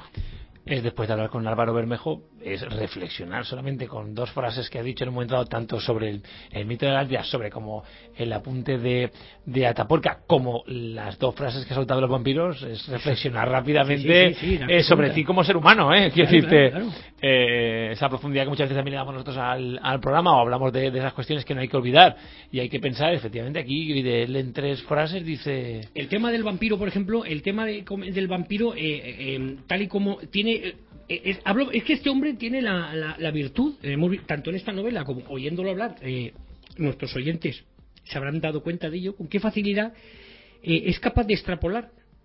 es, después de hablar con Álvaro Bermejo, es reflexionar solamente con dos frases que ha dicho en un momento dado, tanto sobre el, el mito de la Atlántida, sobre como el apunte de, de Atapuerca, como las dos frases que ha soltado los vampiros, es reflexionar rápidamente sí, sí, sí, sí, eh, sobre cuenta. ti como ser humano, ¿eh? Quiero Claro, decirte, claro, claro. Eh, esa profundidad que muchas veces también le damos nosotros al, al programa, o hablamos de, de esas cuestiones que no hay que olvidar, y hay que pensar, efectivamente, aquí de él en tres frases dice... El tema del vampiro, por ejemplo, el tema de, del vampiro, eh, eh, tal y como tiene... Eh, es, hablo, es que este hombre tiene la, la, la virtud, eh, muy, tanto en esta novela como oyéndolo hablar, eh, nuestros oyentes se habrán dado cuenta de ello, con qué facilidad eh, es capaz de extrapolar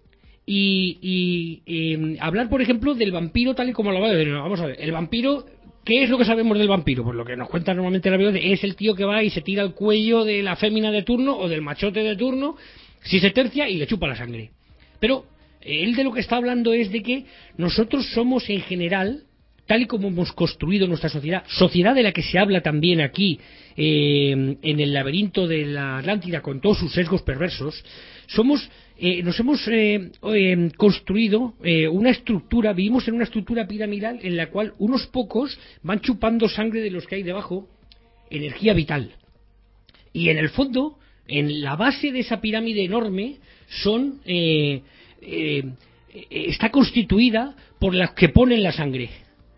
y, y eh, hablar, por ejemplo, del vampiro tal y como lo va a decir. Vamos a ver, el vampiro... ¿Qué es lo que sabemos del vampiro? Pues lo que nos cuenta normalmente la biología es el tío que va y se tira el cuello de la fémina de turno o del machote de turno, si se tercia, y le chupa la sangre. Pero él de lo que está hablando es de que nosotros somos en general, tal y como hemos construido nuestra sociedad, sociedad de la que se habla también aquí eh, en el laberinto de la Atlántida con todos sus sesgos perversos, somos eh, nos hemos eh, eh, construido eh, una estructura, vivimos en una estructura piramidal en la cual unos pocos van chupando sangre de los que hay debajo, energía vital. Y en el fondo, en la base de esa pirámide enorme, son eh, eh, está constituida por las que ponen la sangre.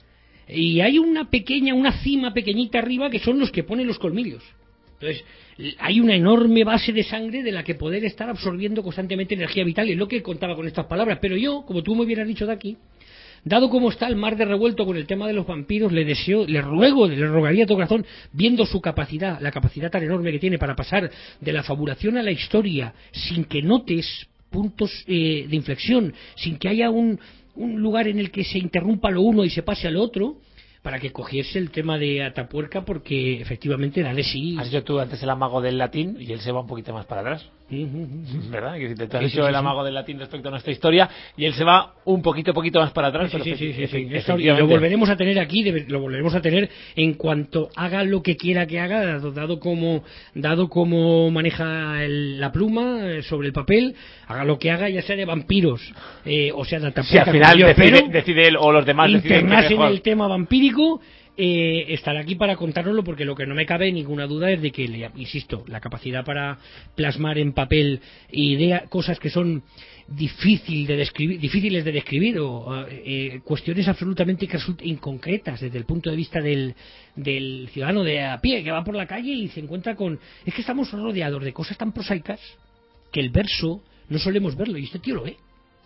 Y hay una pequeña, una cima pequeñita arriba que son los que ponen los colmillos. Entonces, hay una enorme base de sangre de la que poder estar absorbiendo constantemente energía vital, es lo que contaba con estas palabras. Pero yo, como tú muy bien has dicho de aquí, dado como está el mar de revuelto con el tema de los vampiros, le deseo, le ruego, le rogaría a tu corazón, viendo su capacidad, la capacidad tan enorme que tiene para pasar de la fabulación a la historia, sin que notes puntos eh, de inflexión, sin que haya un, un lugar en el que se interrumpa lo uno y se pase a lo otro, para que cogiese el tema de Atapuerca, porque efectivamente dale sí. Has dicho tú antes el amago del latín y él se va un poquito más para atrás. Uh-huh. ¿Verdad? Que te has Sí, dicho sí, el sí, amago del latín respecto a nuestra historia y él se va un poquito poquito más para atrás. Sí, pero sí, sí, sí, sí. efectivamente. Esto lo volveremos a tener aquí, debe- lo volveremos a tener en cuanto haga lo que quiera que haga, dado, dado como dado como maneja el- la pluma eh, sobre el papel, haga lo que haga, ya sea de vampiros, eh, o sea de Atapuerca. Si al final yo decide, espero, decide él o los demás deciden que internarse en mejor. el tema vampírico, eh, estará aquí para contárnoslo, porque lo que no me cabe ninguna duda es de que, le- insisto, la capacidad para plasmar en papel ideas, cosas que son difícil de describir, difíciles de describir o eh, cuestiones absolutamente que resultan inconcretas desde el punto de vista del, del ciudadano de a pie que va por la calle y se encuentra con... Es que estamos rodeados de cosas tan prosaicas que el verso no solemos verlo y este tío lo ve.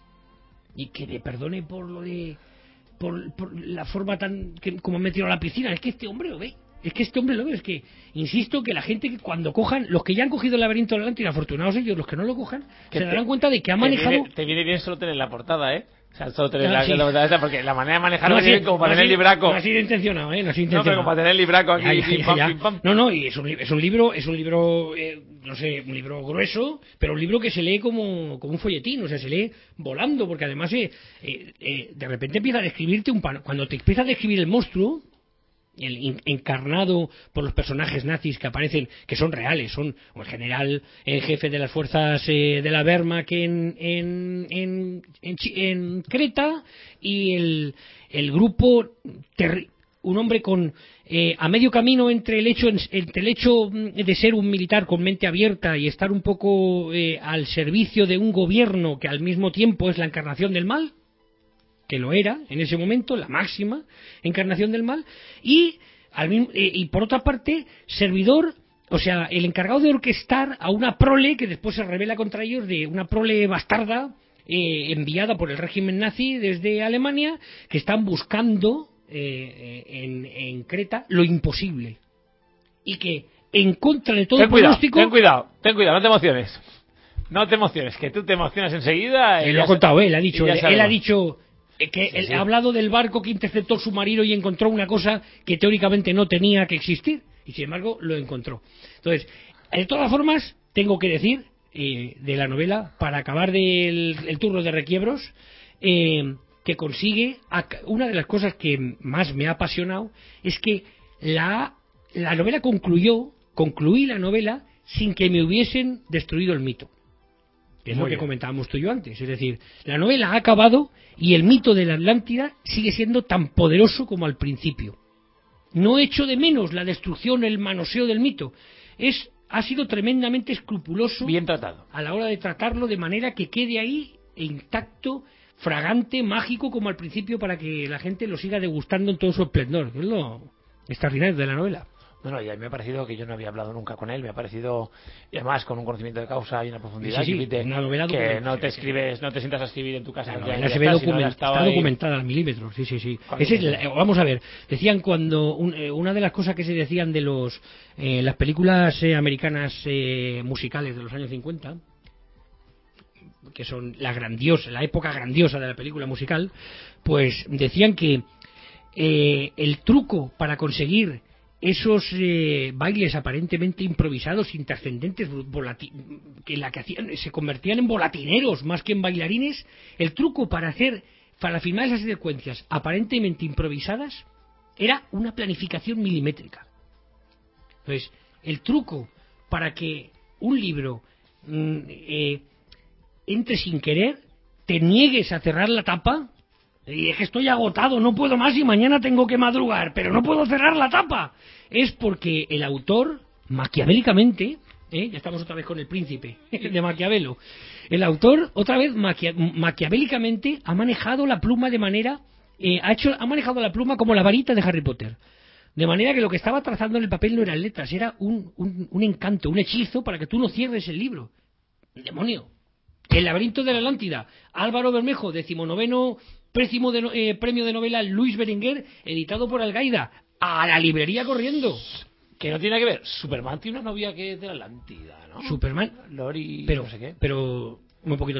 Y que le perdone por lo de... Por, por la forma tan... Que, como me tiró a la piscina. Es que este hombre lo ve. Es que este hombre lo ve. Es que, insisto, que la gente que cuando cojan... Los que ya han cogido el laberinto del Atlántida, afortunados ellos, los que no lo cojan, Que se te- darán cuenta de que ha Te manejado... viene, te viene bien solo tener la portada, ¿eh? O sea, solo tener Ah, la, sí. la portada esta, porque la manera de manejarlo ha viene sido- como para no ha tener el sido- libraco. No ha sido intencionado, ¿eh? No ha sido No, pero intencionado. como para tener el libraco aquí, Ya, ya, pim, ya, pam, ya. pim, pam. No, no, y es un, li- es un libro, es un libro, eh, no sé, un libro grueso, pero un libro que se lee como, como un folletín, o sea, se lee volando, porque además eh, eh, eh, de repente empieza a describirte un pan. Cuando te empieza a describir el monstruo, el in- encarnado por los personajes nazis que aparecen, que son reales, son el general el jefe de las fuerzas eh, de la Wehrmacht en, en, en, en, Chi- en Creta, y el, el grupo terri- un hombre con eh, a medio camino entre el hecho entre el hecho mm, de ser un militar con mente abierta y estar un poco eh, al servicio de un gobierno que al mismo tiempo es la encarnación del mal, que lo era en ese momento, la máxima encarnación del mal, y, al mismo, eh, y por otra parte, servidor, o sea, el encargado de orquestar a una prole que después se revela contra ellos, de una prole bastarda eh, enviada por el régimen nazi desde Alemania, que están buscando eh, en, en Creta lo imposible. Y que, en contra de todo Ten cuidado, pronóstico... ten cuidado, ten cuidado, no te emociones. No te emociones, que tú te emocionas enseguida. y Él lo ya ha sa- contado, él ha dicho, y ya él, él sabemos. ha dicho eh, que Sí, él sí. ha hablado del barco que interceptó el submarino y encontró una cosa que teóricamente no tenía que existir, y sin embargo lo encontró. Entonces, de todas formas, tengo que decir eh, de la novela, para acabar del el turno de requiebros, eh, que consigue, ac- una de las cosas que más me ha apasionado es que la, la novela concluyó, concluí la novela sin que me hubiesen destruido el mito. Que es Muy lo que bien. comentábamos tú y yo antes. Es decir, la novela ha acabado y el mito de la Atlántida sigue siendo tan poderoso como al principio. No echo de menos la destrucción, el manoseo del mito. Es, ha sido tremendamente escrupuloso Bien tratado. a la hora de tratarlo de manera que quede ahí intacto, fragante, mágico como al principio, para que la gente lo siga degustando en todo su esplendor. Es lo extraordinario de la novela. Bueno, y a mí me ha parecido que yo no había hablado nunca con él, me ha parecido, y además con un conocimiento de causa y una profundidad, Sí, sí, que, te- una novela que documental. no te escribes, no te sientas a escribir en tu casa. La en novela ya se ve está, sino document- ya estaba está ahí. documentada al milímetro, sí, sí, sí. Cuando- Ese es la- eh, vamos a ver, decían cuando un- eh, una de las cosas que se decían de los eh, las películas eh, americanas eh, musicales de los años cincuenta, que son la grandiosa, la época grandiosa de la película musical, pues decían que eh, el truco para conseguir esos eh, bailes aparentemente improvisados, intrascendentes, volati- que la que hacían se convertían en volatineros más que en bailarines, el truco para hacer, para filmar esas secuencias aparentemente improvisadas, era una planificación milimétrica. Entonces, el truco para que un libro mm, eh, entre sin querer, te niegues a cerrar la tapa, y es que estoy agotado, no puedo más y mañana tengo que madrugar, pero no puedo cerrar la tapa, es porque el autor, maquiavélicamente, ¿eh? Ya estamos otra vez con el príncipe de Maquiavelo, el autor, otra vez maquia- maquiavélicamente, ha manejado la pluma de manera, eh, ha, hecho, ha manejado la pluma como la varita de Harry Potter. De manera que lo que estaba trazando en el papel no eran letras, era un, un, un encanto, un hechizo para que tú no cierres el libro. ¡Demonio! El laberinto de la Atlántida, Álvaro Bermejo, decimonoveno précimo de no- eh, premio de novela Luis Berenguer, editado por Algaida, a la librería corriendo. Que no tiene nada que ver. Superman tiene una novia que es de la Atlántida, ¿no? Superman, Lori, pero, no sé qué. pero muy poquito tiempo.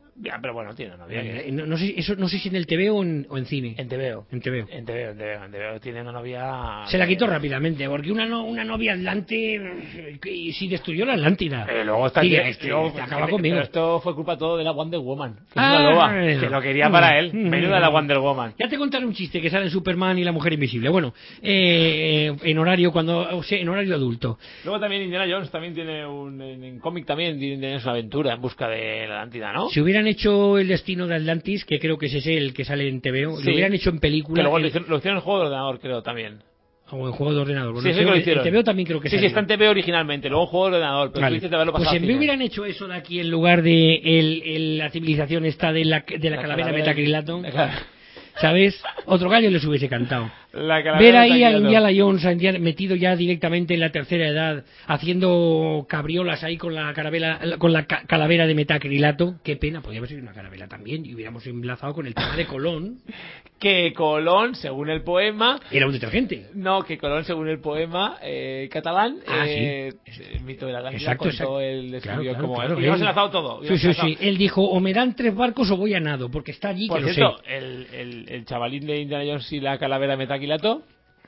Ya, pero bueno, tiene una novia. Eh, no, no sé, eso, no sé si en el T V o en, o en cine. En T V O. En T V O. En T V O, en T V O, en T V O. Tiene una novia... Se la quitó rápidamente, porque una no, una novia atlante, y si destruyó la Atlántida. Eh, luego está Diga, aquí, este, luego- este acaba pero conmigo. esto fue culpa todo de la Wonder Woman, que es Ah, una loba, bueno. que lo quería para él. Mm. Menuda la Wonder Woman. Ya te contaré un chiste que sale Superman y la Mujer Invisible. Bueno, eh, en horario cuando, o sea, en horario adulto. Luego también Indiana Jones también tiene un... En, en cómic también tiene una aventura en busca de la Atlántida, ¿no? Si hubieran hecho El destino de Atlantis, que creo que es ese el que sale en T V O, Sí. lo hubieran hecho en película. Que luego el- lo hicieron, lo hicieron en el juego de ordenador, creo, también. o en juego de ordenador. Bueno, Sí, sí creo que lo que hicieron. en T V O también creo que Sí, sí, salió. está en T V O originalmente, luego en juego de ordenador, pero Vale. tú dices de haberlo Pues pasado en al vez cine. hubieran hecho eso de aquí en lugar de el, el- la civilización esta de la, de la, La calavera de calavera- metacrilato, Claro. ¿sabes? Otro gallo les hubiese cantado. La calavera Ver de ahí a Metacrilato. Indiana Jones a Indiana- metido ya directamente en la tercera edad, haciendo cabriolas ahí con la calavera, con la ca- calavera de metacrilato. Qué pena, podría haber sido una calavera también, y hubiéramos enlazado con el tema de Colón. Que Colón, según el poema... Era un detergente. No, que Colón, según el poema eh, catalán, Ah, eh, el mito de la Atlántida, Exacto, contó exacto. el describió Claro, claro, como claro, él. Y hemos él- enlazado todo. Sí, hemos sí, enlazado. sí. Él dijo, o me dan tres barcos o voy a nado, porque está allí, Por que lo cierto, sé. el, el, el chavalín de Indiana Jones y la calavera de Metaquilato,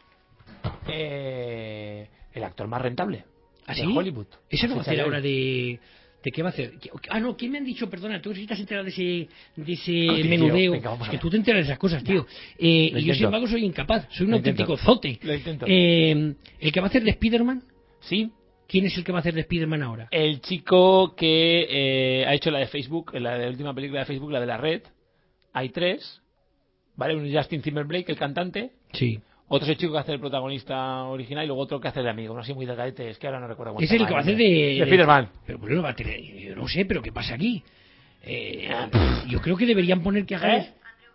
eh, el actor más rentable ¿Ah, de sí? Hollywood. Ese no va a hacer Fecha ahora de de... ¿De qué va a hacer? Ah, no, ¿quién me han dicho? Perdona, tú sí te has enterado de ese, de ese Ah, sí, tío. menudeo. Venga, vamos Es a que ver. tú te enteras de esas cosas, tío. Lo Eh, y yo, intento. sin embargo, soy incapaz. Soy un Lo auténtico intento. zote. Lo intento. Eh, ¿El que va a hacer de Spider-Man? Sí, ¿Quién es el que va a hacer de Spider-Man ahora? el chico que eh, ha hecho la de Facebook, la de la última película de Facebook, la de la red. Hay tres, ¿vale? Un Justin Timberlake, el cantante. Sí. Otro es el chico que hace el protagonista original y luego otro que hace de amigo, no así muy delgadete, es que ahora no recuerdo cuánto. Es el que va a hacer de... de Spider-Man. Pero bueno, va a tener... Yo no sé, pero ¿qué pasa aquí? Eh, pff, yo creo que deberían poner que haga... ¿Eh?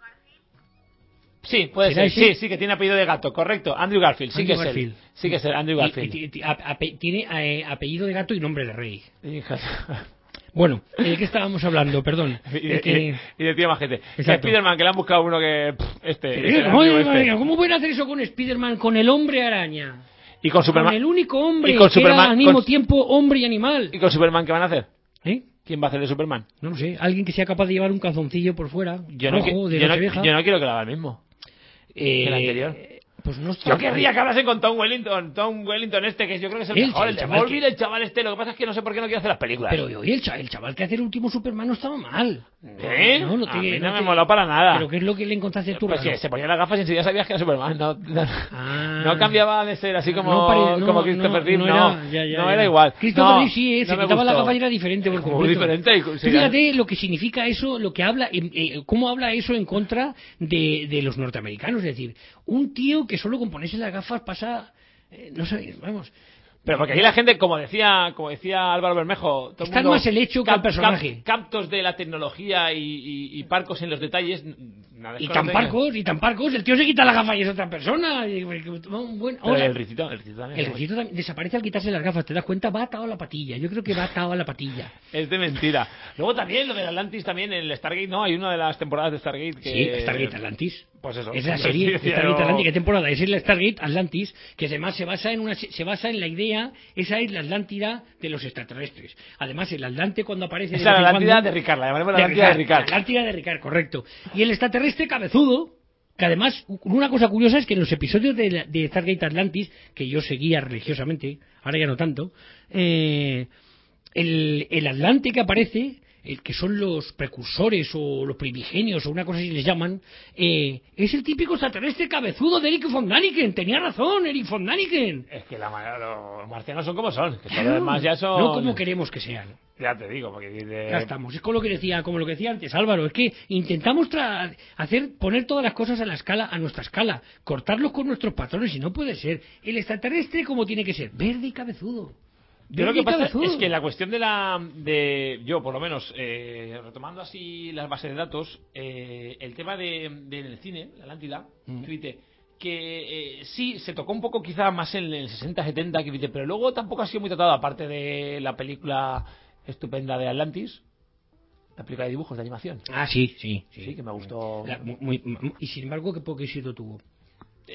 Sí, puede ¿Será ser. ese? Sí, sí, que tiene apellido de gato, correcto. Andrew Garfield, sí Andrew que es Garfield. él. Sí que es él, Andrew Y- Garfield. y- y- a- ape- tiene eh, apellido de gato y nombre de rey. Hija. Bueno, ¿de qué estábamos hablando? Perdón. Y Es de, que- y de- y de tío majete. Que Exacto. Spider-Man, que le han buscado uno que... pff, este, Eh, este, el ¿Cómo, amigo este. ¿Cómo pueden hacer eso con Spider-Man, con el hombre araña? Y con Superman. Con el único hombre y con que Superman, era al mismo con- tiempo hombre y animal. ¿Y con Superman qué van a hacer? ¿Eh? ¿Quién va a hacer de Superman? No lo sé, alguien que sea capaz de llevar un calzoncillo por fuera, Yo no, rojo, qui- de yo, no, Nochevieja. yo no quiero que lo haga el mismo. Eh, el anterior. Pues no está... Yo querría que hablasen con Tom Wellington. Tom Wellington este, que yo creo que es el El- mejor. el El de chaval Smallville, que- el chaval este. Lo que pasa es que no sé por qué no quiere hacer las películas. Pero oye, el, cha- el chaval que hace el último Superman no estaba mal. ¿Eh? No, no A te- mí no, no me te- moló para nada. ¿Pero qué es lo que le encontraste tú? Pues raro? que se ponía las gafas y enseguida sabías que era Superman. No, no, Ah. no cambiaba de ser así como, No pare- no, como Christopher no, Reeve, no no. era- ya, ya, no ya. era igual. Christopher no, Reeve sí, eh, se no me quitaba la gustó. gafa y era diferente por Muy completo. diferente. y- Tú sí, fíjate lo que significa eso, lo que habla, eh, eh, cómo habla eso en contra de, de los norteamericanos. Es decir, un tío que solo con ponerse las gafas pasa, eh, no sé, vamos. Pero porque ahí la gente, como decía como decía Álvaro Bermejo, todo el Están mundo más el hecho que el personaje. cap- captos de la tecnología y, y- y parcos en los detalles. n- nada Y desconocen tan que- parcos, y tan parcos, el tío se quita la gafa y es otra persona. Y, bueno, bueno, Pero ahora- el ricito, el ricito también. el ricito también desaparece al quitarse las gafas, ¿te das cuenta? Va atado a la patilla, yo creo que va atado a la patilla. Es de mentira. Luego también lo del Atlantis, también en el Stargate, ¿no? Hay una de las temporadas de Stargate que... Sí, Stargate Atlantis. Pues eso. Es la Pues serie sí, decía Stargate yo- Atlantis. ¿Qué temporada? Es el Stargate Atlantis, que además se basa en una se se basa en la idea, esa es la Atlántida de los extraterrestres. Además, el Atlante cuando aparece de Esa es vez la en Atlántida cuando- de Ricard, la llamaremos la de Atlántida de Ricard, Ricard. la Atlántida de Ricard, correcto. Y el extraterrestre cabezudo, que además, una cosa curiosa es que en los episodios de, la- de Stargate Atlantis, que yo seguía religiosamente, ahora ya no tanto, eh, el, el Atlante que aparece, el que son los precursores o los primigenios o una cosa así les llaman, eh, es el típico extraterrestre cabezudo de Eric von Daniken. Tenía razón, Eric von Daniken. Es que la, ma- los marcianos son como son, que todo lo Claro, demás ya son... no como queremos que sean. Ya te digo, porque... dice- Ya estamos. Es como lo que decía, como lo que decía antes Álvaro, es que intentamos tra- hacer poner todas las cosas a la escala, a nuestra escala, cortarlos con nuestros patrones y no puede ser. El extraterrestre como tiene que ser, verde y cabezudo. Yo lo Verde que y pasa cabezudo. es que la cuestión de la... de yo, por lo menos, eh, retomando así las bases de datos, eh, el tema de, de en el cine, la Atlántida, Mm. que dice que eh, sí, se tocó un poco quizá más en el sesenta setenta, que dice, pero luego tampoco ha sido muy tratado, aparte de la película estupenda de Atlantis, la película de dibujos, de animación. Ah, sí, sí, sí. Sí, que me gustó. La- muy- muy- y sin embargo, ¿qué poco éxito tuvo? Eh,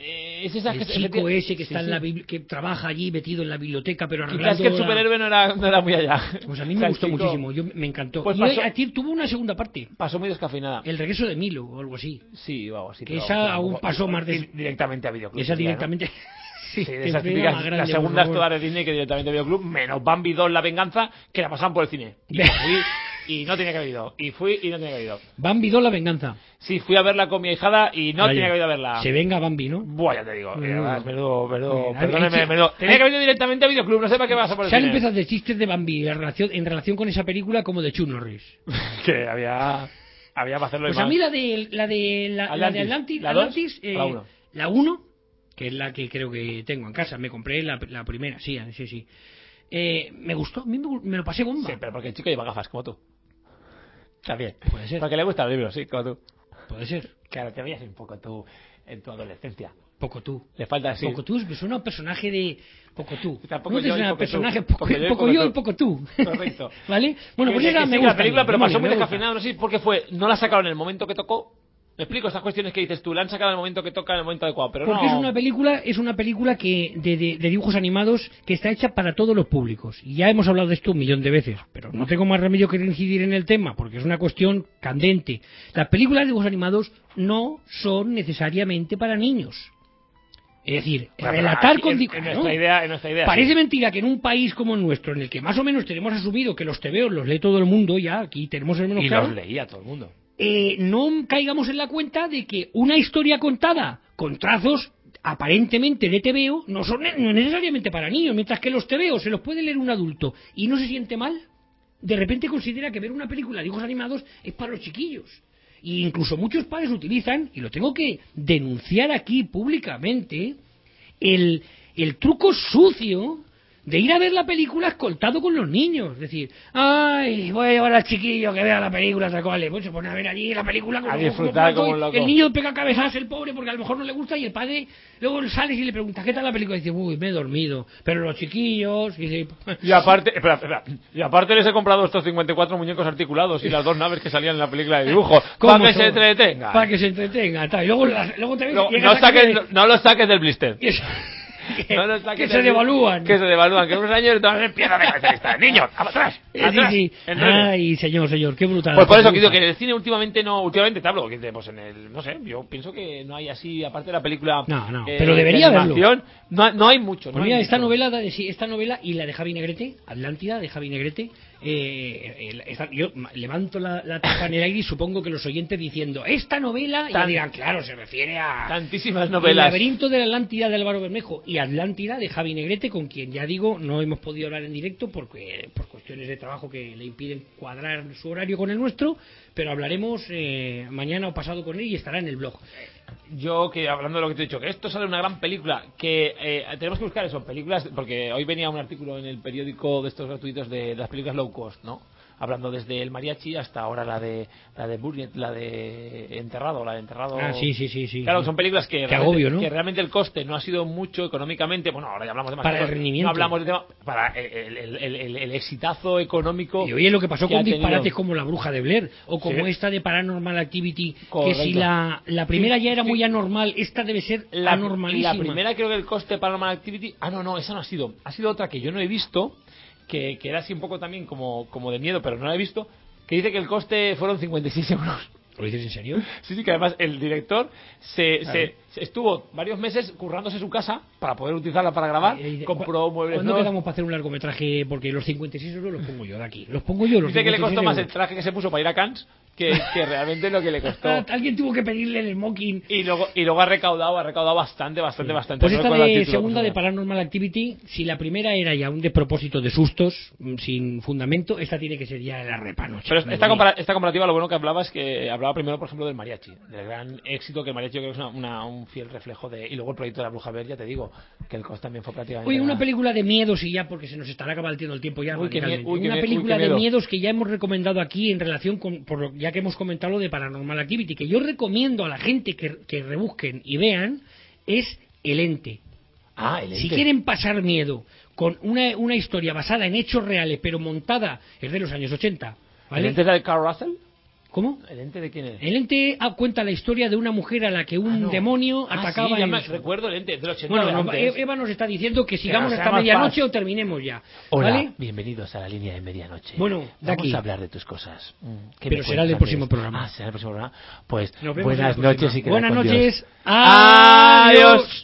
es esa el que chico que, ese que sí, está sí. en la bibli- que trabaja allí metido en la biblioteca, pero Quizás arreglando que el la- superhéroe no era, no era muy allá. Pues a mí O me sea, el gustó chico muchísimo, yo me encantó. Pues y pasó- a ti tuvo una segunda parte, Pasó muy descafeinada. El regreso de Milo o algo así. Sí, vamos, sí. Que pero esa vamos, aún tampoco- pasó más de- directamente a Videoclub. Esa sería, ¿no? directamente. Sí, Sí, de que esas pega típicas, más grande, las por segundas favor. todas de Disney que directamente a Videoclub, menos Bambi dos, La Venganza, que la pasaban por el cine. Y fui y no tenía que haber ido. Y fui y no tenía que haber ido. Bambi dos, la venganza. Sí, fui a verla con mi ahijada y no Vaya. tenía que haber ido a verla. Se venga Bambi, ¿no? Buah, ya te digo. Mm. eh, además, menudo, menudo, Mm. perdóneme, Hay- menudo. Tenía hay- que haber ido directamente a Videoclub, no sé para qué vas a por el Se han cine. empezado de chistes de Bambi en relación, en relación con esa película como de Chuck Norris. Que había, había para hacerlo Pues más. a mí la de la de la, la de Atlantis. Atlantis, ¿La dos? Atlantis, eh, ¿La uno? la uno, que es la que creo que tengo en casa, me compré la, la primera, sí, sí, sí. Eh, me gustó, a mí me, gu- me lo pasé bomba. Sí, pero porque el chico lleva gafas, como tú. También. Puede ser. Porque le gustan los libros, sí, como tú. Puede ser. Claro, te veías un poco tú en tu adolescencia. Poco tú. Le falta así. Poco tú, me suena un personaje de Poco tú. Tampoco no te yo y suena poco tú. personaje Poco, Poco yo y poco poco yo tú. y Poco tú. Correcto. ¿Vale? Bueno, Que- pues que esa sí, me que gusta. la película, a mí, pero me pasó mola, muy me gusta. descafeinada, no sé por qué fue. No la sacaron en el momento que tocó. Me explico estas cuestiones que dices tú, la han sacado en el momento que toca, en el momento adecuado, pero Porque no. es una película, es una película que de, de- de dibujos animados que está hecha para todos los públicos. Y ya hemos hablado de esto un millón de veces, pero no tengo más remedio que incidir en el tema, porque es una cuestión candente. Las películas de dibujos animados no son necesariamente para niños. Es decir, Bueno, relatar aquí, con en, di- en ¿no? nuestra idea, en nuestra idea. Parece sí. mentira que en un país como el nuestro, en el que más o menos tenemos asumido que los tebeos los lee todo el mundo, ya aquí tenemos el menos Y claro, los leía todo el mundo. eh, no caigamos en la cuenta de que una historia contada con trazos aparentemente de tebeo no son ne- no necesariamente para niños, mientras que los tebeos se los puede leer un adulto y no se siente mal, de repente considera que ver una película de dibujos animados es para los chiquillos. E incluso muchos padres utilizan, y lo tengo que denunciar aquí públicamente, el, el truco sucio de ir a ver la película escoltado con los niños. Es decir, ay, voy a llevar al chiquillo que vea la película, tal cual. Pues se pone a ver allí la película A como, disfrutar como como un loco. el niño pega cabezas, el pobre, porque a lo mejor no le gusta, y el padre luego sales y le preguntas, ¿qué tal la película? Y dice, uy, me he dormido. Pero los chiquillos... Y, dice, Y aparte, espera, espera. Y aparte les he comprado estos cincuenta y cuatro muñecos articulados y las dos naves que salían en la película de dibujo. ¿cómo Para que son? se entretenga. Para que se entretenga. Tal. Y luego, las- luego te ves, No, llegas no, a casa saques, de- no, no los saques del blister. que, que- No los saques que se del- devalúan. Que se devalúan. Que en unos años entonces empiezan a cabecear. Niños, atrás. Sí, atrás. sí, sí. enrede. Ay, señor, señor, qué brutal. Pues por eso Qué digo brutal. que en el cine últimamente no, últimamente te hablo, que pues en el, no sé, yo pienso que no hay así, aparte de la película. No, no, eh, pero debería de haberlo. animación, No, no hay mucho. Pues no mira, hay esta mucho. novela, de- sí, esta novela y la de Javi Negrete, Atlántida de Javi Negrete, eh, el- esta- yo ma- levanto la, la tapa en el aire y supongo que los oyentes diciendo esta novela, y ya Tan- dirán, claro, se refiere a Tantísimas El novelas. laberinto de la Atlántida de Álvaro Bermejo y Atlántida de Javi Negrete, con quien ya digo, no hemos podido hablar en directo porque por cuestiones de trabajo que le impiden cuadrar su horario con el nuestro, pero hablaremos eh, mañana o pasado con él y estará en el blog. Yo, que hablando de lo que te he dicho, que esto sale una gran película, que eh, tenemos que buscar eso, películas, porque hoy venía un artículo en el periódico de estos gratuitos de, de las películas low cost, ¿no? Hablando desde el mariachi hasta ahora la de la de Burnett, la de Enterrado, la de Enterrado. Ah, sí, sí, sí, sí. Claro, son películas que, Qué realmente, agobio, ¿no? que realmente el coste no ha sido mucho económicamente. Bueno, ahora ya hablamos de más Para el cosas, rendimiento. No hablamos de tema. Para el, el, el, el, el exitazo económico. Y oye, lo que pasó que con ha tenido. disparates como La Bruja de Blair o como Sí. esta de Paranormal Activity, Correcto. que si la, la primera Sí, ya era sí. muy anormal, esta debe ser La, anormalísima. la primera creo que el coste Paranormal Activity. Ah, no, no, esa no ha sido. Ha sido otra que yo no he visto, que, que era así un poco también como, como de miedo, pero no la he visto, que dice que el coste fueron cincuenta y seis euros. ¿Lo dices en serio? Sí, sí, que además el director se, Claro. se, se estuvo varios meses currándose su casa para poder utilizarla para grabar, Eh, eh, compró ¿cu- muebles ¿Cuándo nuevos. quedamos para hacer un largometraje? Porque los cincuenta y seis euros los pongo yo de aquí. Los pongo yo. Los Dice que le cincuenta y seis costó más el euros. traje que se puso para ir a Cannes que, que realmente lo que le costó. Alguien tuvo que pedirle el smoking. Y luego, y luego ha recaudado, ha recaudado bastante, bastante, bastante. Pues No esta recuerdo el de título, segunda pues, de Paranormal Activity, si la primera era ya un despropósito de sustos mm, sin fundamento, esta tiene que ser ya la repanoche. Pero esta, compara- esta comparativa, lo bueno que hablaba es que hablaba primero, por ejemplo, del mariachi, del gran éxito que el mariachi yo creo que es una, una- un fiel reflejo de. Y luego el proyecto de la Bruja Ver, ya te digo, que el coste también fue prácticamente. Oye, una nada. película de miedos y ya, porque se nos estará acabando el tiempo ya. Uy, qué radicalmente. mie- uy, qué Una mie- película uy, qué de miedo. miedos que ya hemos recomendado aquí en relación con, por lo, ya que hemos comentado lo de Paranormal Activity, que yo recomiendo a la gente que, que rebusquen y vean, es El Ente. Ah, el Si ente. quieren pasar miedo con una, una historia basada en hechos reales, pero montada, es de los años ochenta, ¿El ¿vale? ente es la de Carl Russell? ¿Cómo? ¿El ente de quién es? El ente ah, cuenta la historia de una mujer a la que un Ah, no. demonio Ah, atacaba. sí, ya en me su- recuerdo el ente del ochenta. Bueno, de no, antes. Eva nos está diciendo que sigamos Que nos hasta haga medianoche paz. o terminemos ya. Hola, ¿Vale? bienvenidos a la línea de medianoche. Bueno, de vamos aquí. a hablar de tus cosas. Mm, ¿qué Pero me será el del cuentas próximo antes? programa. Ah, será el próximo programa. Pues Nos vemos en buenas la próxima. noches y quedad Buenas con Dios. noches. Adiós.